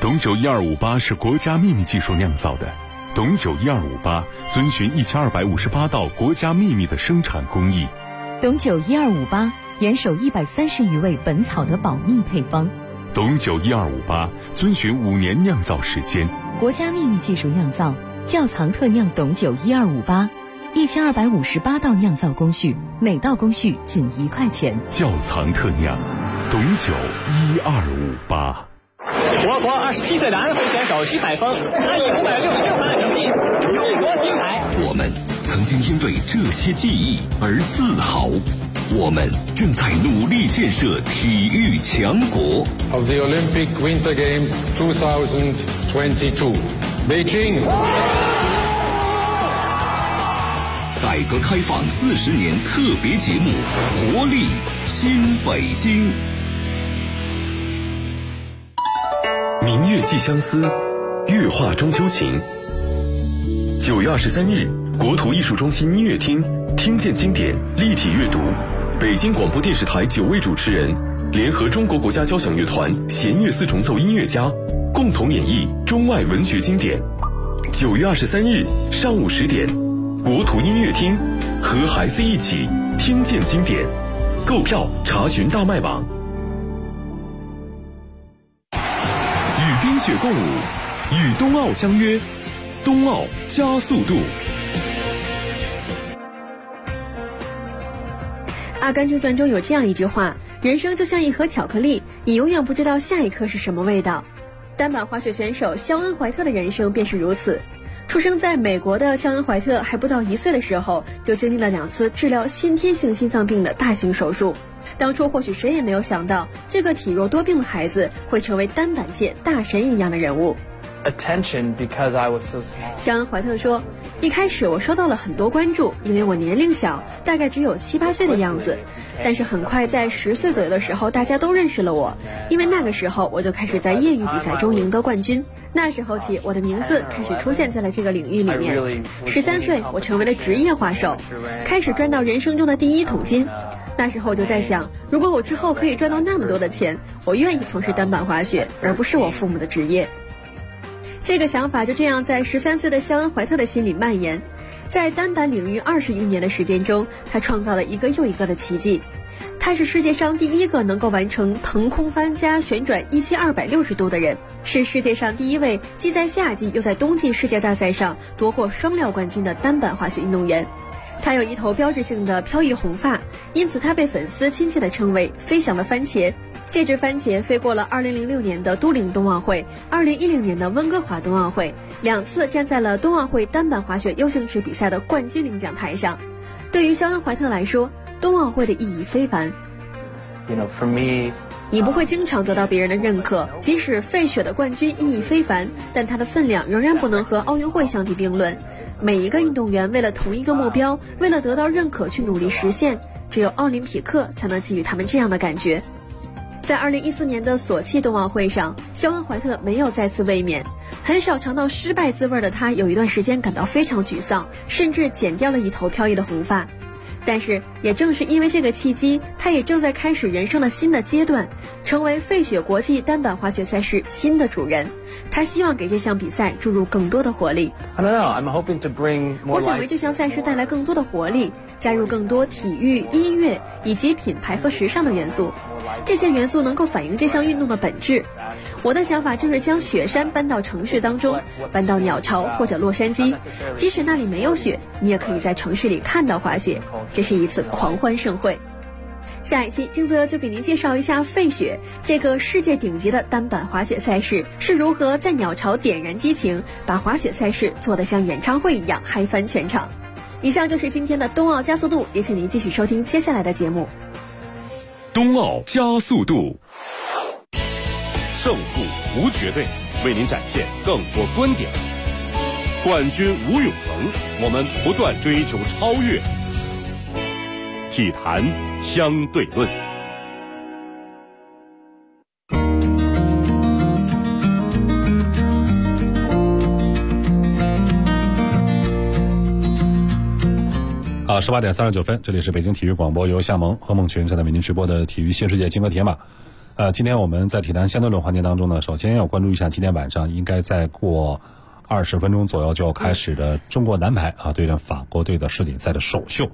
董酒1258是国家秘密技术酿造的，董酒1258遵循1258道国家秘密的生产工艺。 董酒1258严守130余位本草的保密配方。 董酒1258遵循5年酿造时间， 国家秘密技术酿造，窖藏特酿董酒1258，1258道酿造工序，每道工序仅1块钱。 窖藏特酿，董酒1258。 我国27岁男会选手徐海峰，他以566分的成绩荣夺金牌。 我们曾经因为这些记忆而自豪，我们正在努力建设体育强国。 Of the Olympic Winter Games 2022, Beijing。 改革开放40年特别节目，活力新北京。 明月寄相思，月画中秋情。9月23日，国土艺术中心音乐厅听见经典立体阅读，北京广播电视台9位主持人联合中国国家交响乐团弦乐四重奏音乐家，共同演绎中外文学经典。9月23日上午10点，国土音乐厅和孩子一起听见经典，购票查询大麦网。 与冰雪共舞，与冬奥相约，冬奥加速度。 阿甘正传中有这样一句话：人生就像一盒巧克力，你永远不知道下一颗是什么味道。单板滑雪选手肖恩·怀特的人生便是如此。出生在美国的肖恩·怀特还不到1岁的时候，就经历了2次治疗先天性心脏病的大型手术。当初或许谁也没有想到，这个体弱多病的孩子会成为单板界大神一样的人物。肖恩·怀特说，一开始我收到了很多关注，因为我年龄小，大概只有7、8岁的样子。但是很快在10岁左右的时候，大家都认识了我，因为那个时候我就开始在业余比赛中赢得冠军。那时候起，我的名字开始出现在了这个领域里面。13岁，我成为了职业滑手，开始赚到人生中的第1桶金。那时候我就在想，如果我之后可以赚到那么多的钱，我愿意从事单板滑雪，而不是我父母的职业。这个想法就这样在13岁的肖恩·怀特的心里蔓延。在单板领域20余年的时间中，他创造了一个又一个的奇迹。他是世界上第1个能够完成腾空翻加旋转17260度的人，是世界上第1位既在夏季又在冬季世界大赛上夺过双料冠军的单板滑雪运动员。他有一头标志性的飘逸红发，因此他被粉丝亲切地称为飞翔的番茄。这只番茄飞过了2006年的都灵冬奥会、2010年的温哥华冬奥会，2次站在了冬奥会单板滑雪 U 型制比赛的冠军领奖台上。对于肖恩·怀特来说，冬奥会的意义非凡。你不会经常得到别人的认可，即使费雪的冠军意义非凡，但它的分量仍然不能和奥运会相提并论。每一个运动员为了同一个目标，为了得到认可去努力实现，只有奥林匹克才能给予他们这样的感觉。在2014年的索契冬奥会上，肖恩·怀特没有再次卫冕。很少尝到失败滋味的他，有一段时间感到非常沮丧，甚至剪掉了一头飘逸的红发。但是也正是因为这个契机，他也正在开始人生的新的阶段，成为费雪国际单板滑雪赛事新的主人。他希望给这项比赛注入更多的活力。我想为这项赛事带来更多的活力，加入更多体育、音乐以及品牌和时尚的元素。这些元素能够反映这项运动的本质。我的想法就是将雪山搬到城市当中，搬到鸟巢或者洛杉矶，即使那里没有雪，你也可以在城市里看到滑雪。这是一次狂欢盛会。下一期金泽就给您介绍一下费雪这个世界顶级的单板滑雪赛事是如何在鸟巢点燃激情，把滑雪赛事做得像演唱会一样嗨翻全场。以上就是今天的冬奥加速度，也请您继续收听接下来的节目。 冬奥加速度， 胜负无绝对，为您展现更多观点。冠军无永恒，我们不断追求超越。体坛相对论。 18点39分，这里是北京体育广播，由夏萌和孟群正在为您直播的体育新世界金戈铁马。 今天我们在体坛相对论环节当中呢，首先要关注一下今天晚上应该再过20分钟左右就要开始的中国男排对阵法国队的世锦赛的首秀。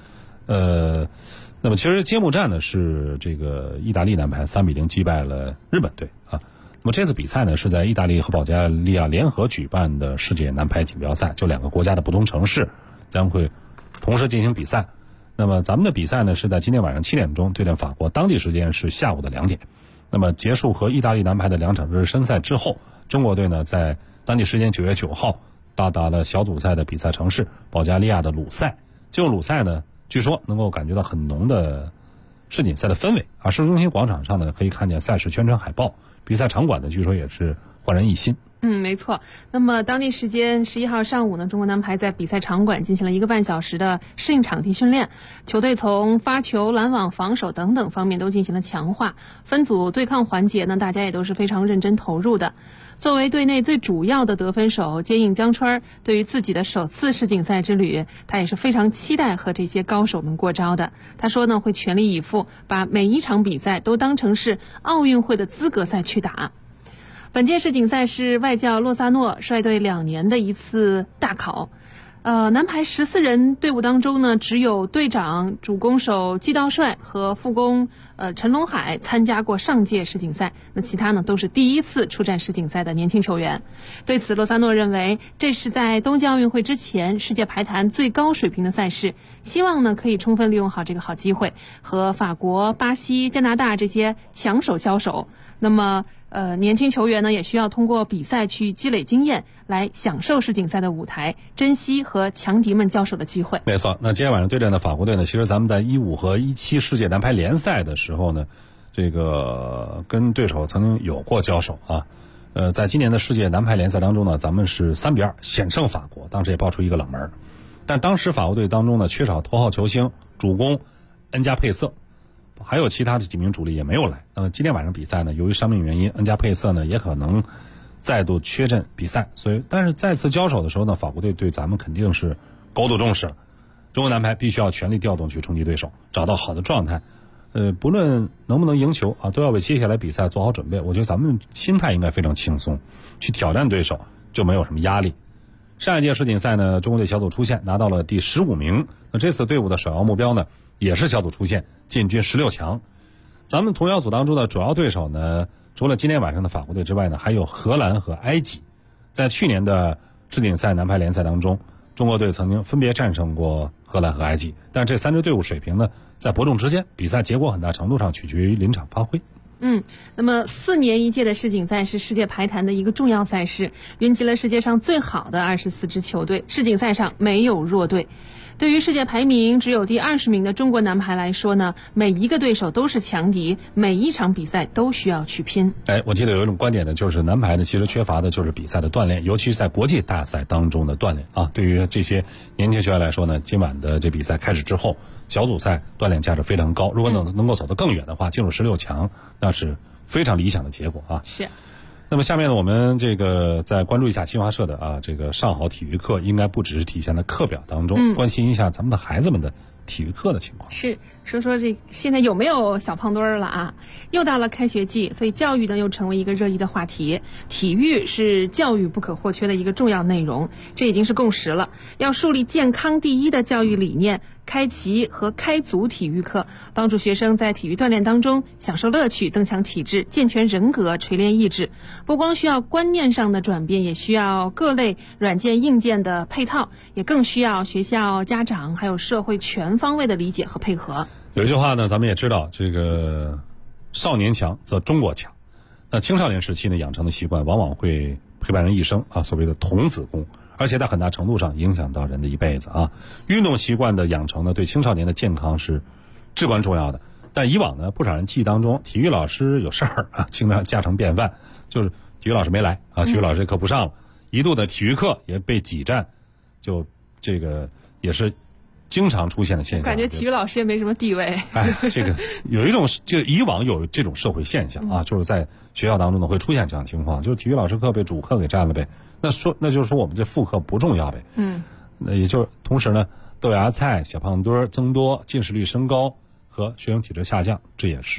那么其实揭幕战呢是这个意大利男排3-0击败了日本队啊。那么这次比赛呢是在意大利和保加利亚联合举办的世界男排锦标赛，就2个国家的不同城市将会同时进行比赛。那么咱们的比赛呢是在今天晚上7点钟对阵法国，当地时间是下午的2点。那么结束和意大利男排的2场热身赛之后，中国队呢在当地时间9月9号到达了小组赛的比赛城市保加利亚的鲁塞。进入鲁塞呢，据说能够感觉到很浓的世锦赛的氛围啊！市中心广场上呢可以看见赛事宣传海报，比赛场馆呢据说也是焕然一新。 没错。那么当地时间11号上午呢，中国男排在比赛场馆进行了1个半小时的适应场地训练，球队从发球、拦网、防守等等方面都进行了强化。分组对抗环节呢，大家也都是非常认真投入的。作为队内最主要的得分手，接应江川对于自己的首次世锦赛之旅，他也是非常期待和这些高手们过招的。他说呢，会全力以赴，把每一场比赛都当成是奥运会的资格赛去打。本届世锦赛是外教洛萨诺率队2年的一次大考。男排14人队伍当中呢，只有队长、主攻手季道帅和副攻陈龙海参加过上届世锦赛，那其他呢都是第一次出战世锦赛的年轻球员。对此，洛萨诺认为这是在冬季奥运会之前世界排坛最高水平的赛事，希望呢可以充分利用好这个好机会，和法国、巴西、加拿大这些强手交手。那么年轻球员呢也需要通过比赛去积累经验，来享受世锦赛的舞台，珍惜和强敌们交手的机会。 没错，那今天晚上对阵的法国队呢，其实咱们在15和17世界男排联赛的时候呢，这个跟对手曾经有过交手啊。在今年的世界男排联赛当中呢，咱们是3-2险胜法国，当时也爆出一个冷门。但当时法国队当中呢，缺少头号球星主攻恩加佩瑟，还有其他的几名主力也没有来。那么今天晚上比赛呢，由于伤病原因，恩加佩瑟呢也可能再度缺阵比赛，所以但是再次交手的时候呢，法国队对咱们肯定是高度重视了。中国男排必须要全力调动去冲击对手，找到好的状态。不论能不能赢球啊，都要为接下来比赛做好准备。我觉得咱们心态应该非常轻松，去挑战对手就没有什么压力。上一届世锦赛呢，中国队小组出线拿到了第15名。那这次队伍的首要目标呢，也是小组出线，进军16强。咱们同小组当中的主要对手呢，除了今天晚上的法国队之外呢，还有荷兰和埃及。在去年的世锦赛男排联赛当中，中国队曾经分别战胜过荷兰和埃及，但这3支队伍水平呢在伯仲之间，比赛结果很大程度上取决于临场发挥。 那么4年一届的世锦赛是世界排坛的一个重要赛事，云集了世界上最好的24支球队，世锦赛上没有弱队。对于世界排名只有第20名的中国男排来说呢，每一个对手都是强敌，每一场比赛都需要去拼。 我记得有一种观点呢，就是男排呢其实缺乏的就是比赛的锻炼，尤其是在国际大赛当中的锻炼啊。对于这些年轻球员来说呢，今晚的这比赛开始之后，小组赛锻炼价值非常高，如果能够走得更远的话，进入16强，那是非常理想的结果啊。 是。 那么下面呢，我们这个再关注一下新华社的这个上好体育课，应该不只是体现在课表当中，关心一下咱们的孩子们的体育课的情况。 是，说这现在有没有小胖墩儿了啊？又到了开学季，所以教育呢又成为一个热议的话题。体育是教育不可或缺的一个重要内容，这已经是共识了。要树立健康第一的教育理念，开齐和开足体育课，帮助学生在体育锻炼当中享受乐趣，增强体质，健全人格，锤炼意志。不光需要观念上的转变，也需要各类软件硬件的配套，也更需要学校、家长还有社会全方位的理解和配合。 有一句话呢，咱们也知道，这个少年强则中国强。那青少年时期呢，养成的习惯往往会陪伴人一生啊，所谓的童子功，而且在很大程度上影响到人的一辈子啊。运动习惯的养成呢，对青少年的健康是至关重要的。但以往呢，不少人记忆当中，体育老师有事儿啊，经常家常便饭，就是体育老师没来啊，体育老师这课不上了，一度的体育课也被挤占，就这个也是经常出现的现象。 感觉体育老师也没什么地位。 这个有一种，就以往有这种社会现象啊，就是在学校当中呢会出现这样情况，就是体育老师课被主课给占了呗。那就是说我们这副课不重要呗。那也就同时呢，豆芽菜、小胖墩增多，近视率升高和学生体质下降，这也是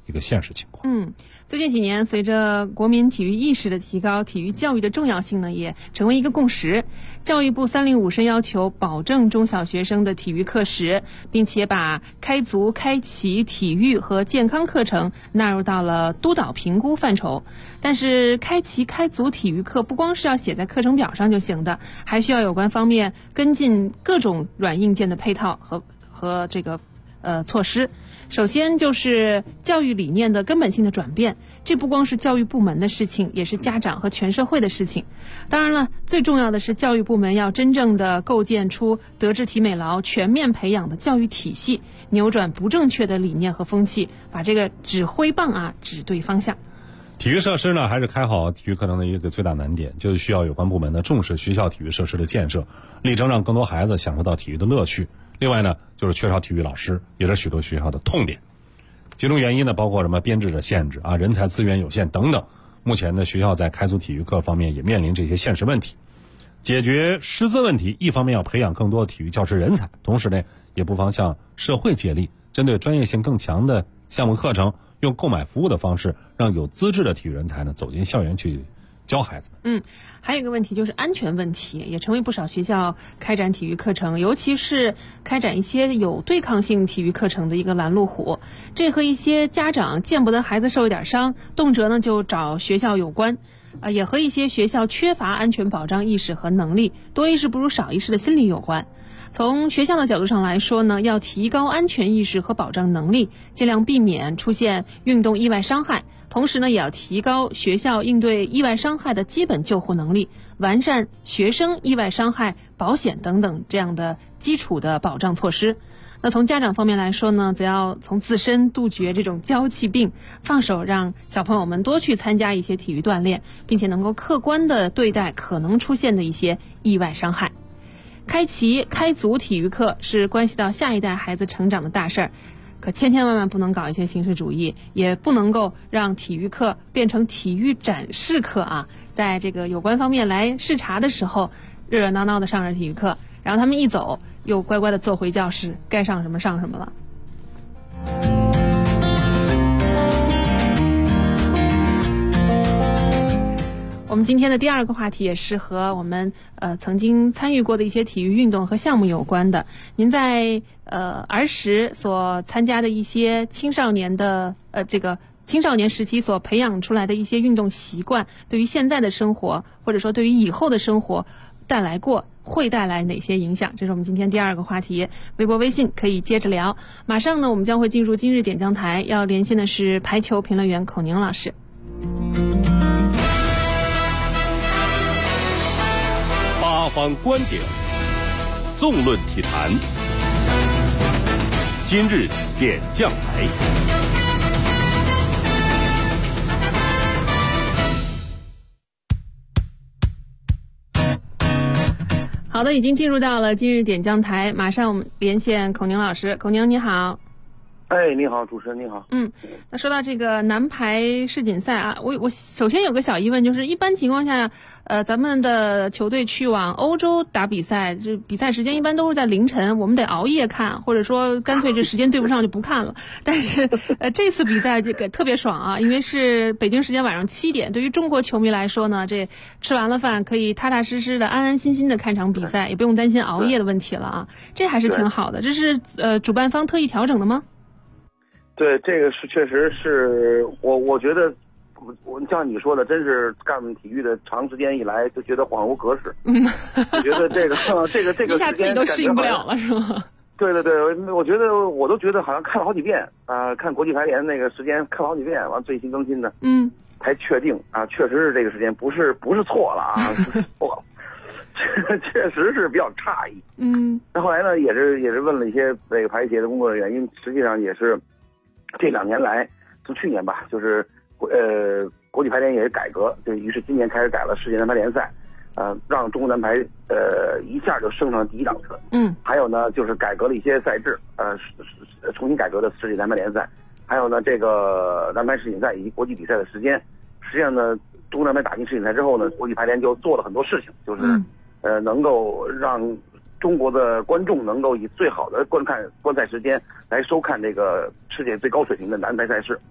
一个现实情况。 最近几年，随着国民体育意识的提高，体育教育的重要性呢也成为一个共识。教育部305深要求保证中小学生的体育课时，并且把开足、开旗体育和健康课程纳入到了督导评估范畴。但是开旗、开足体育课不光是要写在课程表上就行的，还需要有关方面跟进各种软硬件的配套和这个措施。首先就是教育理念的根本性的转变，这不光是教育部门的事情，也是家长和全社会的事情。当然了，最重要的是教育部门要真正的构建出德智体美劳全面培养的教育体系，扭转不正确的理念和风气，把这个指挥棒指对方向。 体育设施呢，还是开好体育课程的一个最大难点，就是需要有关部门呢重视学校体育设施的建设，力争让更多孩子享受到体育的乐趣。另外呢，就是缺少体育老师，也是许多学校的痛点。其中原因呢，包括什么编制的限制人才资源有限等等。目前呢，学校在开足体育课方面也面临这些现实问题。解决师资问题，一方面要培养更多的体育教师人才，同时呢，也不妨向社会借力，针对专业性更强的项目课程，用购买服务的方式，让有资质的体育人才呢走进校园去教孩子。 还有一个问题就是安全问题，也成为不少学校开展体育课程，尤其是开展一些有对抗性体育课程的一个拦路虎。这和一些家长见不得孩子受一点伤，动辄呢就找学校有关，也和一些学校缺乏安全保障意识和能力，多一事不如少一事的心理有关。从学校的角度上来说呢，要提高安全意识和保障能力，尽量避免出现运动意外伤害。同时呢，也要提高学校应对意外伤害的基本救护能力，完善学生意外伤害保险等等这样的基础的保障措施。那从家长方面来说呢，则要从自身杜绝这种娇气病，放手让小朋友们多去参加一些体育锻炼，并且能够客观地对待可能出现的一些意外伤害。开旗、开足体育课是关系到下一代孩子成长的大事儿，可千千万万不能搞一些形式主义，也不能够让体育课变成体育展示课在这个有关方面来视察的时候，热热闹闹的上着体育课，然后他们一走又乖乖的坐回教室，该上什么上什么了。我们今天的第二个话题也是和我们曾经参与过的一些体育运动和项目有关的。您在儿时所参加的一些青少年的青少年时期所培养出来的一些运动习惯，对于现在的生活或者说对于以后的生活会带来哪些影响？这是我们今天第二个话题。微博微信可以接着聊。马上呢，我们将会进入今日点将台，要连线的是排球评论员孔宁老师。 八方观点，纵论体坛，今日点将台。 好的，已经进入到了今日点将台，马上我们连线孔宁老师。孔宁你好。 你好，主持人你好。 那说到这个男排世锦赛我首先有个小疑问，就是一般情况下，咱们的球队去往欧洲打比赛，这比赛时间一般都是在凌晨，我们得熬夜看，或者说干脆这时间对不上就不看了。但是这次比赛这个特别爽因为是北京时间晚上7点，对于中国球迷来说呢，这吃完了饭可以踏踏实实的、安安心心的看场比赛，也不用担心熬夜的问题了这还是挺好的。这是主办方特意调整的吗？ 对，这个是确实是我觉得，我像你说的，真是干体育的长时间以来就觉得恍如隔世。我觉得这个一下自己都适应不了了，是吗？ 对，我觉得我都觉得好像看了好几遍看国际排联那个时间看了好几遍，完最新更新的，才确定确实是这个时间不是错了是错。确实是比较诧异。那后来呢，也是问了一些这个排协的工作人员，因为实际上也是。这2年来，从去年吧，就是国际排联也是改革，就于是今年开始改了世界男排联赛，让中国男排一下就升上了第1档车。还有呢，就是改革了一些赛制，重新改革的世界男排联赛，还有呢这个男排世锦赛以及国际比赛的时间。实际上呢，中国男排打进世锦赛之后呢，国际排联就做了很多事情，就是能够让中国的观众能够以最好的观赛时间来收看这个世界最高水平的男排赛事，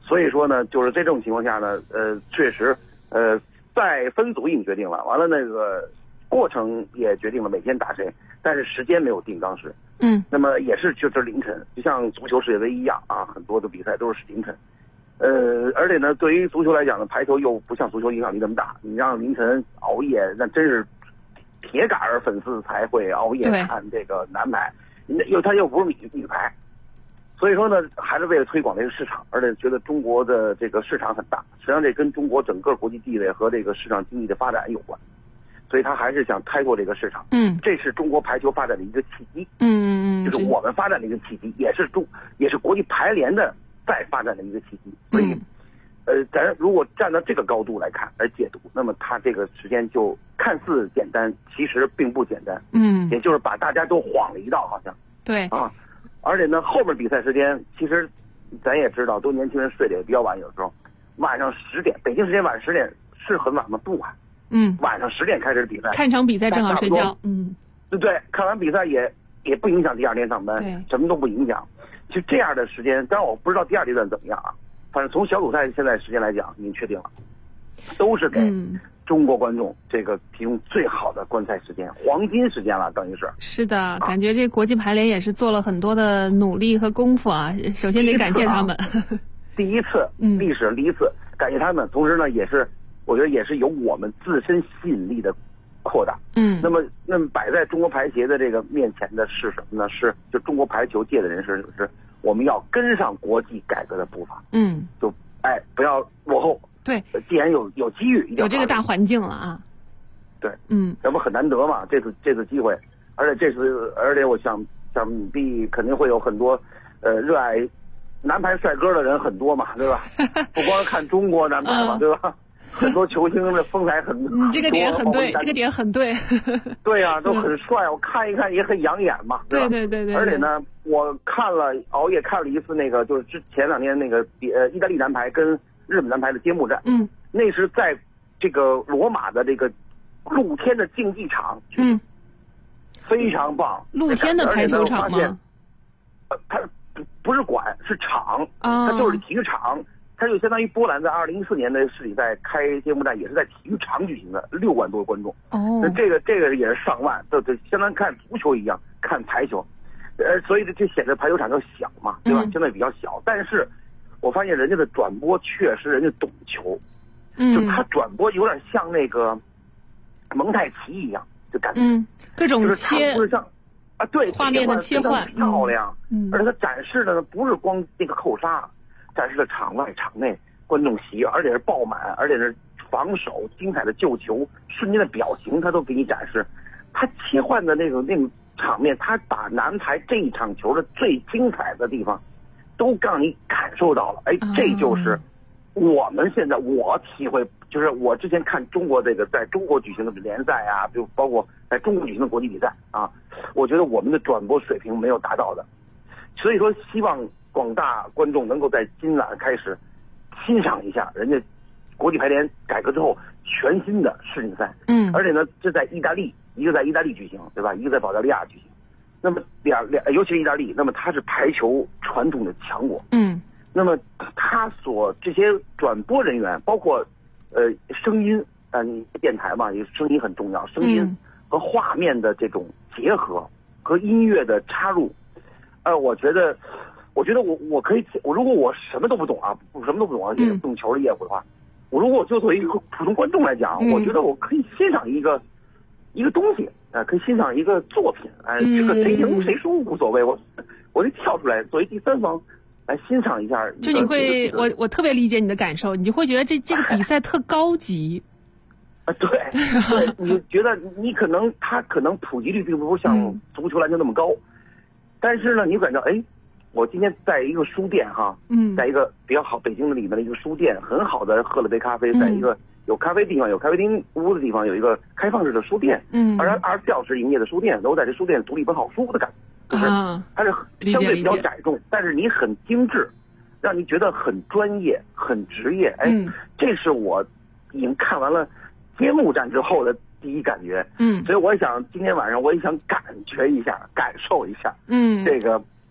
所以说呢，就是在这种情况下呢，确实，在分组已经决定了，完了那个过程也决定了每天打谁，但是时间没有定当时。那么也是就是凌晨，就像足球世界杯一样啊，很多的比赛都是凌晨。而且呢，对于足球来讲呢，排球又不像足球影响力那么大，你让凌晨熬夜，那真是铁杆儿粉丝才会熬夜看这个男排，他又不是女排。所以说呢，还是为了推广这个市场，而且觉得中国的这个市场很大，实际上这跟中国整个国际地位和这个市场经济的发展有关，所以他还是想开拓这个市场。这是中国排球发展的一个契机。就是我们发展的一个契机，也是国际排联的再发展的一个契机。所以，咱如果站到这个高度来看来解读，那么它这个时间就看似简单，其实并不简单。也就是把大家都晃了一道，好像。 对啊。 而且呢，后面比赛时间其实咱也知道，都年轻人睡得也比较晚，有时候晚上10点，北京时间晚上10点是很晚吗？不晚。晚上10点开始比赛， 看场比赛正好睡觉。 对，看完比赛也不影响第二天上班，什么都不影响。其实这样的时间，当然我不知道第二阶段怎么样啊，反正从小组赛现在时间来讲，已经确定了，都是给中国观众这个提供最好的观赛时间，黄金时间了，等于是。 是的，感觉这国际排联也是做了很多的努力和功夫啊。首先得感谢他们。 第一次，历史第一次，感谢他们。同时呢，也是我觉得也是有我们自身吸引力的扩大。那么摆在中国排协的这个面前的是什么呢？就中国排球界的人是我们要跟上国际改革的步伐。就不要落后。 对， 既然有机遇， 有这个大环境了啊。 对，这不很难得嘛，这次机会，而且我想必肯定会有很多热爱男排帅哥的人很多嘛，对吧？不光是看中国男排嘛，对吧？很多球星的风采很这个点很对，这个点很对。 对呀，都很帅，我看一看也很养眼嘛。 对。 而且呢，我熬夜看了一次那个，就是前2天那个意大利男排跟日本男排的揭幕战。那是在这个罗马的这个露天的竞技场。非常棒。 露天的排球场吗？ 它不是馆，是场，它就是体育场。它就相当于波兰在2014年的世锦赛开揭幕战也是在体育场举行的，6万多观众。那这个也是上万，就相当于看足球一样看排球。所以这显得排球场就小嘛，对吧？相对比较小，但是我发现人家的转播确实人家懂球。就他转播有点像那个蒙太奇一样，就感觉各种切上对画面的切换漂亮。而且他展示的呢不是光那个扣杀，展示的场外场内观众席，而且是爆满，而且是防守精彩的救球，瞬间的表情他都给你展示。他切换的那种场面，他把男排这一场球的最精彩的地方都让你感受到了。这就是我们现在我体会，就是我之前看中国这个在中国举行的联赛啊，就包括在中国举行的国际比赛啊，我觉得我们的转播水平没有达到的。所以说希望广大观众能够在今晚开始欣赏一下人家国际排联改革之后全新的世锦赛。而且呢，这在意大利，一个在意大利举行，对吧？一个在保加利亚举行。那么尤其是意大利，那么它是排球传统的强国。那么他这些转播人员，包括声音你电台嘛，声音很重要，声音和画面的这种结合和音乐的插入，我觉得我可以，如果我什么都不懂啊，什么都不懂啊，也不懂球的业务的话，如果就作为一个普通观众来讲，我觉得我可以欣赏一个东西可以欣赏一个作品，这个谁赢谁输无所谓，我得跳出来作为第三方来欣赏一下。 就你会，我特别理解你的感受，你就会觉得这个比赛特高级。 对，你觉得它可能普及率并不是像足球篮球那么高，但是呢，你感觉我今天在一个书店哈，在一个比较好北京的里面的一个书店，很好的喝了杯咖啡，在一个有咖啡地方、有咖啡厅屋的地方，有一个开放式的书店，24小时营业的书店，我在这书店读了一本好书的感觉，就是它是相对比较窄众，但是你很精致，让你觉得很专业、很职业。这是我已经看完了揭幕战之后的第一感觉。所以我想今天晚上我也想感觉一下、感受一下，这个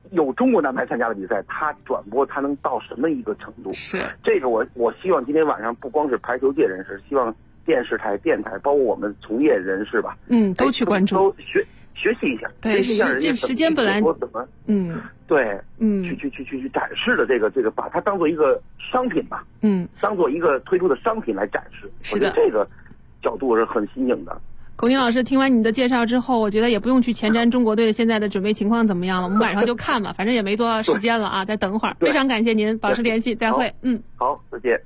有中国男排参加的比赛，他转播他能到什么一个程度？ 是这个我希望今天晚上不光是排球界人士，希望电视台、电台，包括我们从业人士吧， 都去关注， 都学习一下， 对， 学习一下人家这时间本来怎么，对，去展示的这个，把它当做一个商品吧，当做一个推出的商品来展示， 是的， 我觉得这个角度是很新颖的。 龚宁老师，听完你的介绍之后，我觉得也不用去前瞻中国队的现在的准备情况怎么样了，我们晚上就看吧，反正也没多少时间了啊，再等会儿。非常感谢您，保持联系，再会。 好，再见。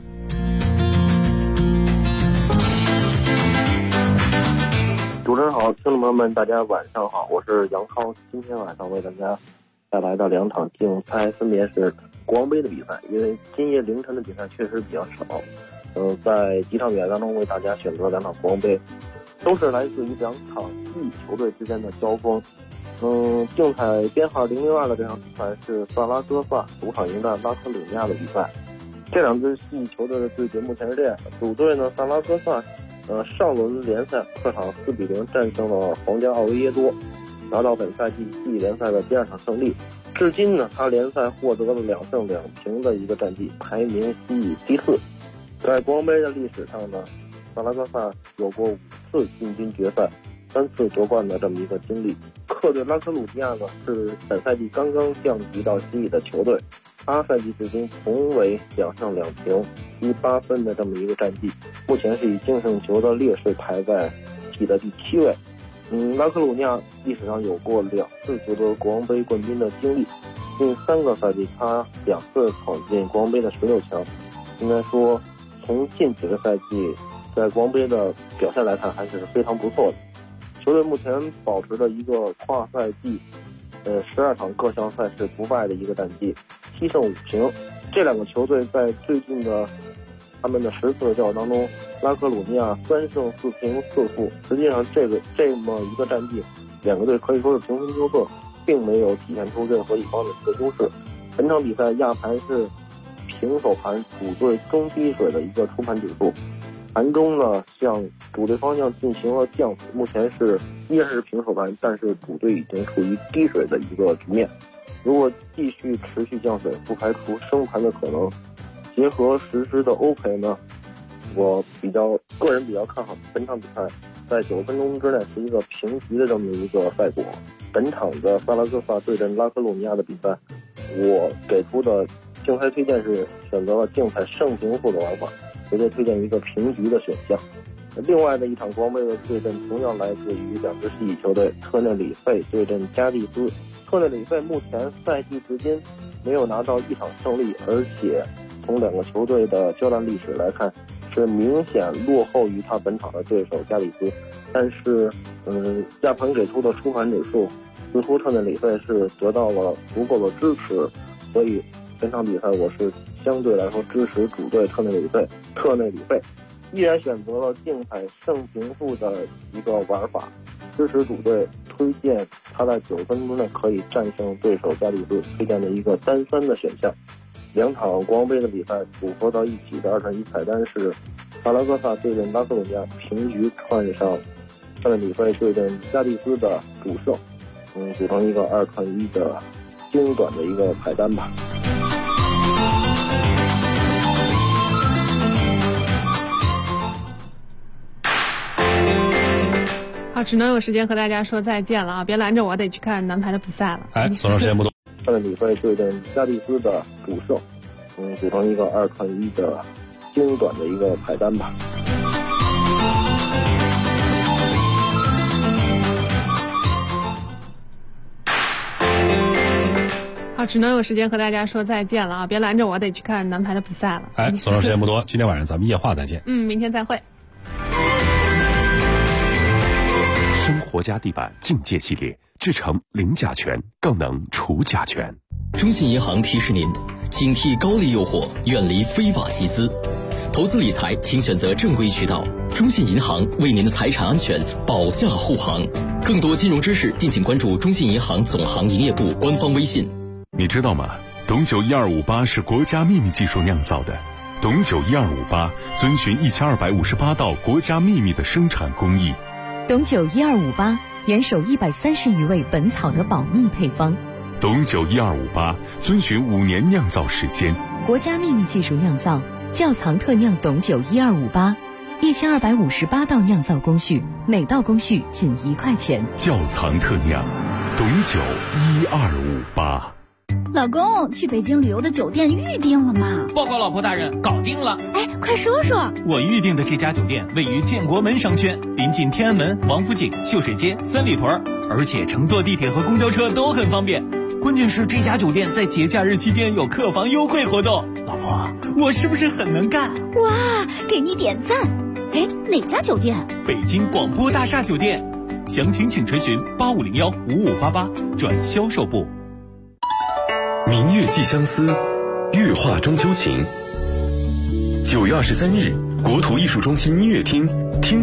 主持人好，听众朋友们，大家晚上好，我是杨涛。今天晚上为大家带来的2场竞猜，分别是国王杯的比赛，因为今夜凌晨的比赛确实比较少。在几场比赛当中，为大家选择2场国王杯，都是来自于2场异球队之间的交锋。竞彩编号002的这场比赛是萨拉戈萨主场迎战拉科鲁尼亚的比赛。这2支异球队的对决目前是这样的：主队呢，萨拉戈萨上轮联赛客场4-0战胜了皇家奥维耶多，拿到本赛季系联赛的第2场胜利。至今呢，他联赛获得了2胜2平的一个战绩，排名系第4。在国王杯的历史上呢，萨拉戈萨有过5次进军决赛，3次夺冠的这么一个经历。客队拉科鲁尼亚呢，是本赛季刚刚降级到西乙的球队，8赛季至今同为2胜2平，18分的这么一个战绩，目前是以净胜球的劣势排在系的第7位。拉科鲁尼亚历史上有过2次夺得国王杯冠军的经历，近3个赛季他2次闯进国王杯的16强。应该说，从近几个赛季在国王杯的表现来看，还是非常不错的。球队目前保持着一个跨赛季12场各项赛事不败的一个战绩，7胜5平。这2个球队在最近的他们的10次的较量当中，拉科鲁尼亚3胜4平4负。实际上这么一个战绩，2个队可以说是平分秋色，并没有体现出任何一方的一个优势。本场比赛亚盘是平手盘，主队中低水的一个出盘指数。盘中呢，向主队方向进行了降水，目前依然是平手盘，但是主队已经处于低水的一个局面。如果继续持续降水，不排除升盘的可能。结合实施的欧赔呢，我个人比较看好本场比赛在9分钟之内是一个平局的这么一个赛果。本场的萨拉戈萨对阵拉科鲁尼亚的比赛，我给出的竞猜推荐是选择了竞彩胜平负的玩法，绝对推荐一个平局的选项。另外的一场国王杯的对阵同样来自于2支西乙球队，特内里费对阵加利斯。特内里费目前赛季至今没有拿到1场胜利，而且从2个球队的交战历史来看，是明显落后于他本场的对手加里斯。但是亚盘给出的出盘指数似乎特内里费是得到了足够的支持，所以本场比赛我是相对来说支持主队特内里费，依然选择了竞彩胜平负的一个玩法，支持主队，推荐他在9分钟内可以战胜对手加里斯，推荐的一个单3的选项。2场国王杯的比赛组合到一起的2串1彩单是萨拉戈萨对阵拉科鲁尼亚平局，串上特内里费对阵加利斯的主胜，组成一个2串1的精短的一个彩单吧。 好，只能有时间和大家说再见了啊！别拦着我，得去看男排的比赛了。 所剩时间不多。 特内里费对阵加利斯的主胜，组成一个2串1的精短的一个彩单吧。 好，只能有时间和大家说再见了啊！别拦着我，得去看男排的比赛了。 所剩时间不多，今天晚上咱们夜话再见。 明天再会。 生活家地板境界系列，制成零甲醛，更能除甲醛。 中信银行提示您，警惕高利诱惑，远离非法集资。投资理财，请选择正规渠道。中信银行为您的财产安全保驾护航。更多金融知识，敬请关注中信银行总行营业部官方微信。 你知道吗？董酒1258是国家秘密技术酿造的。董酒1258遵循1258道国家秘密的生产工艺。 董酒1258严守130余味本草的保密配方， 董酒12588，遵循5年酿造时间， 国家秘密技术酿造，窖藏特酿董酒12588，1258道酿造工序，每道工序仅1块钱。 窖藏特酿，董酒12588。 老公，去北京旅游的酒店预定了吗？ 报告老婆大人，搞定了。 哎，快说说。 我预定的这家酒店位于建国门商圈，临近天安门、王府井、秀水街、三里屯，而且乘坐地铁和公交车都很方便。关键是这家酒店在节假日期间有客房优惠活动。老婆，我是不是很能干？ 哇，给你点赞。哎，哪家酒店？ 北京广播大厦酒店。详情请垂询8501-5588转销售部。 明月寄相思，月画中秋情。9月23日，国土艺术中心音乐厅听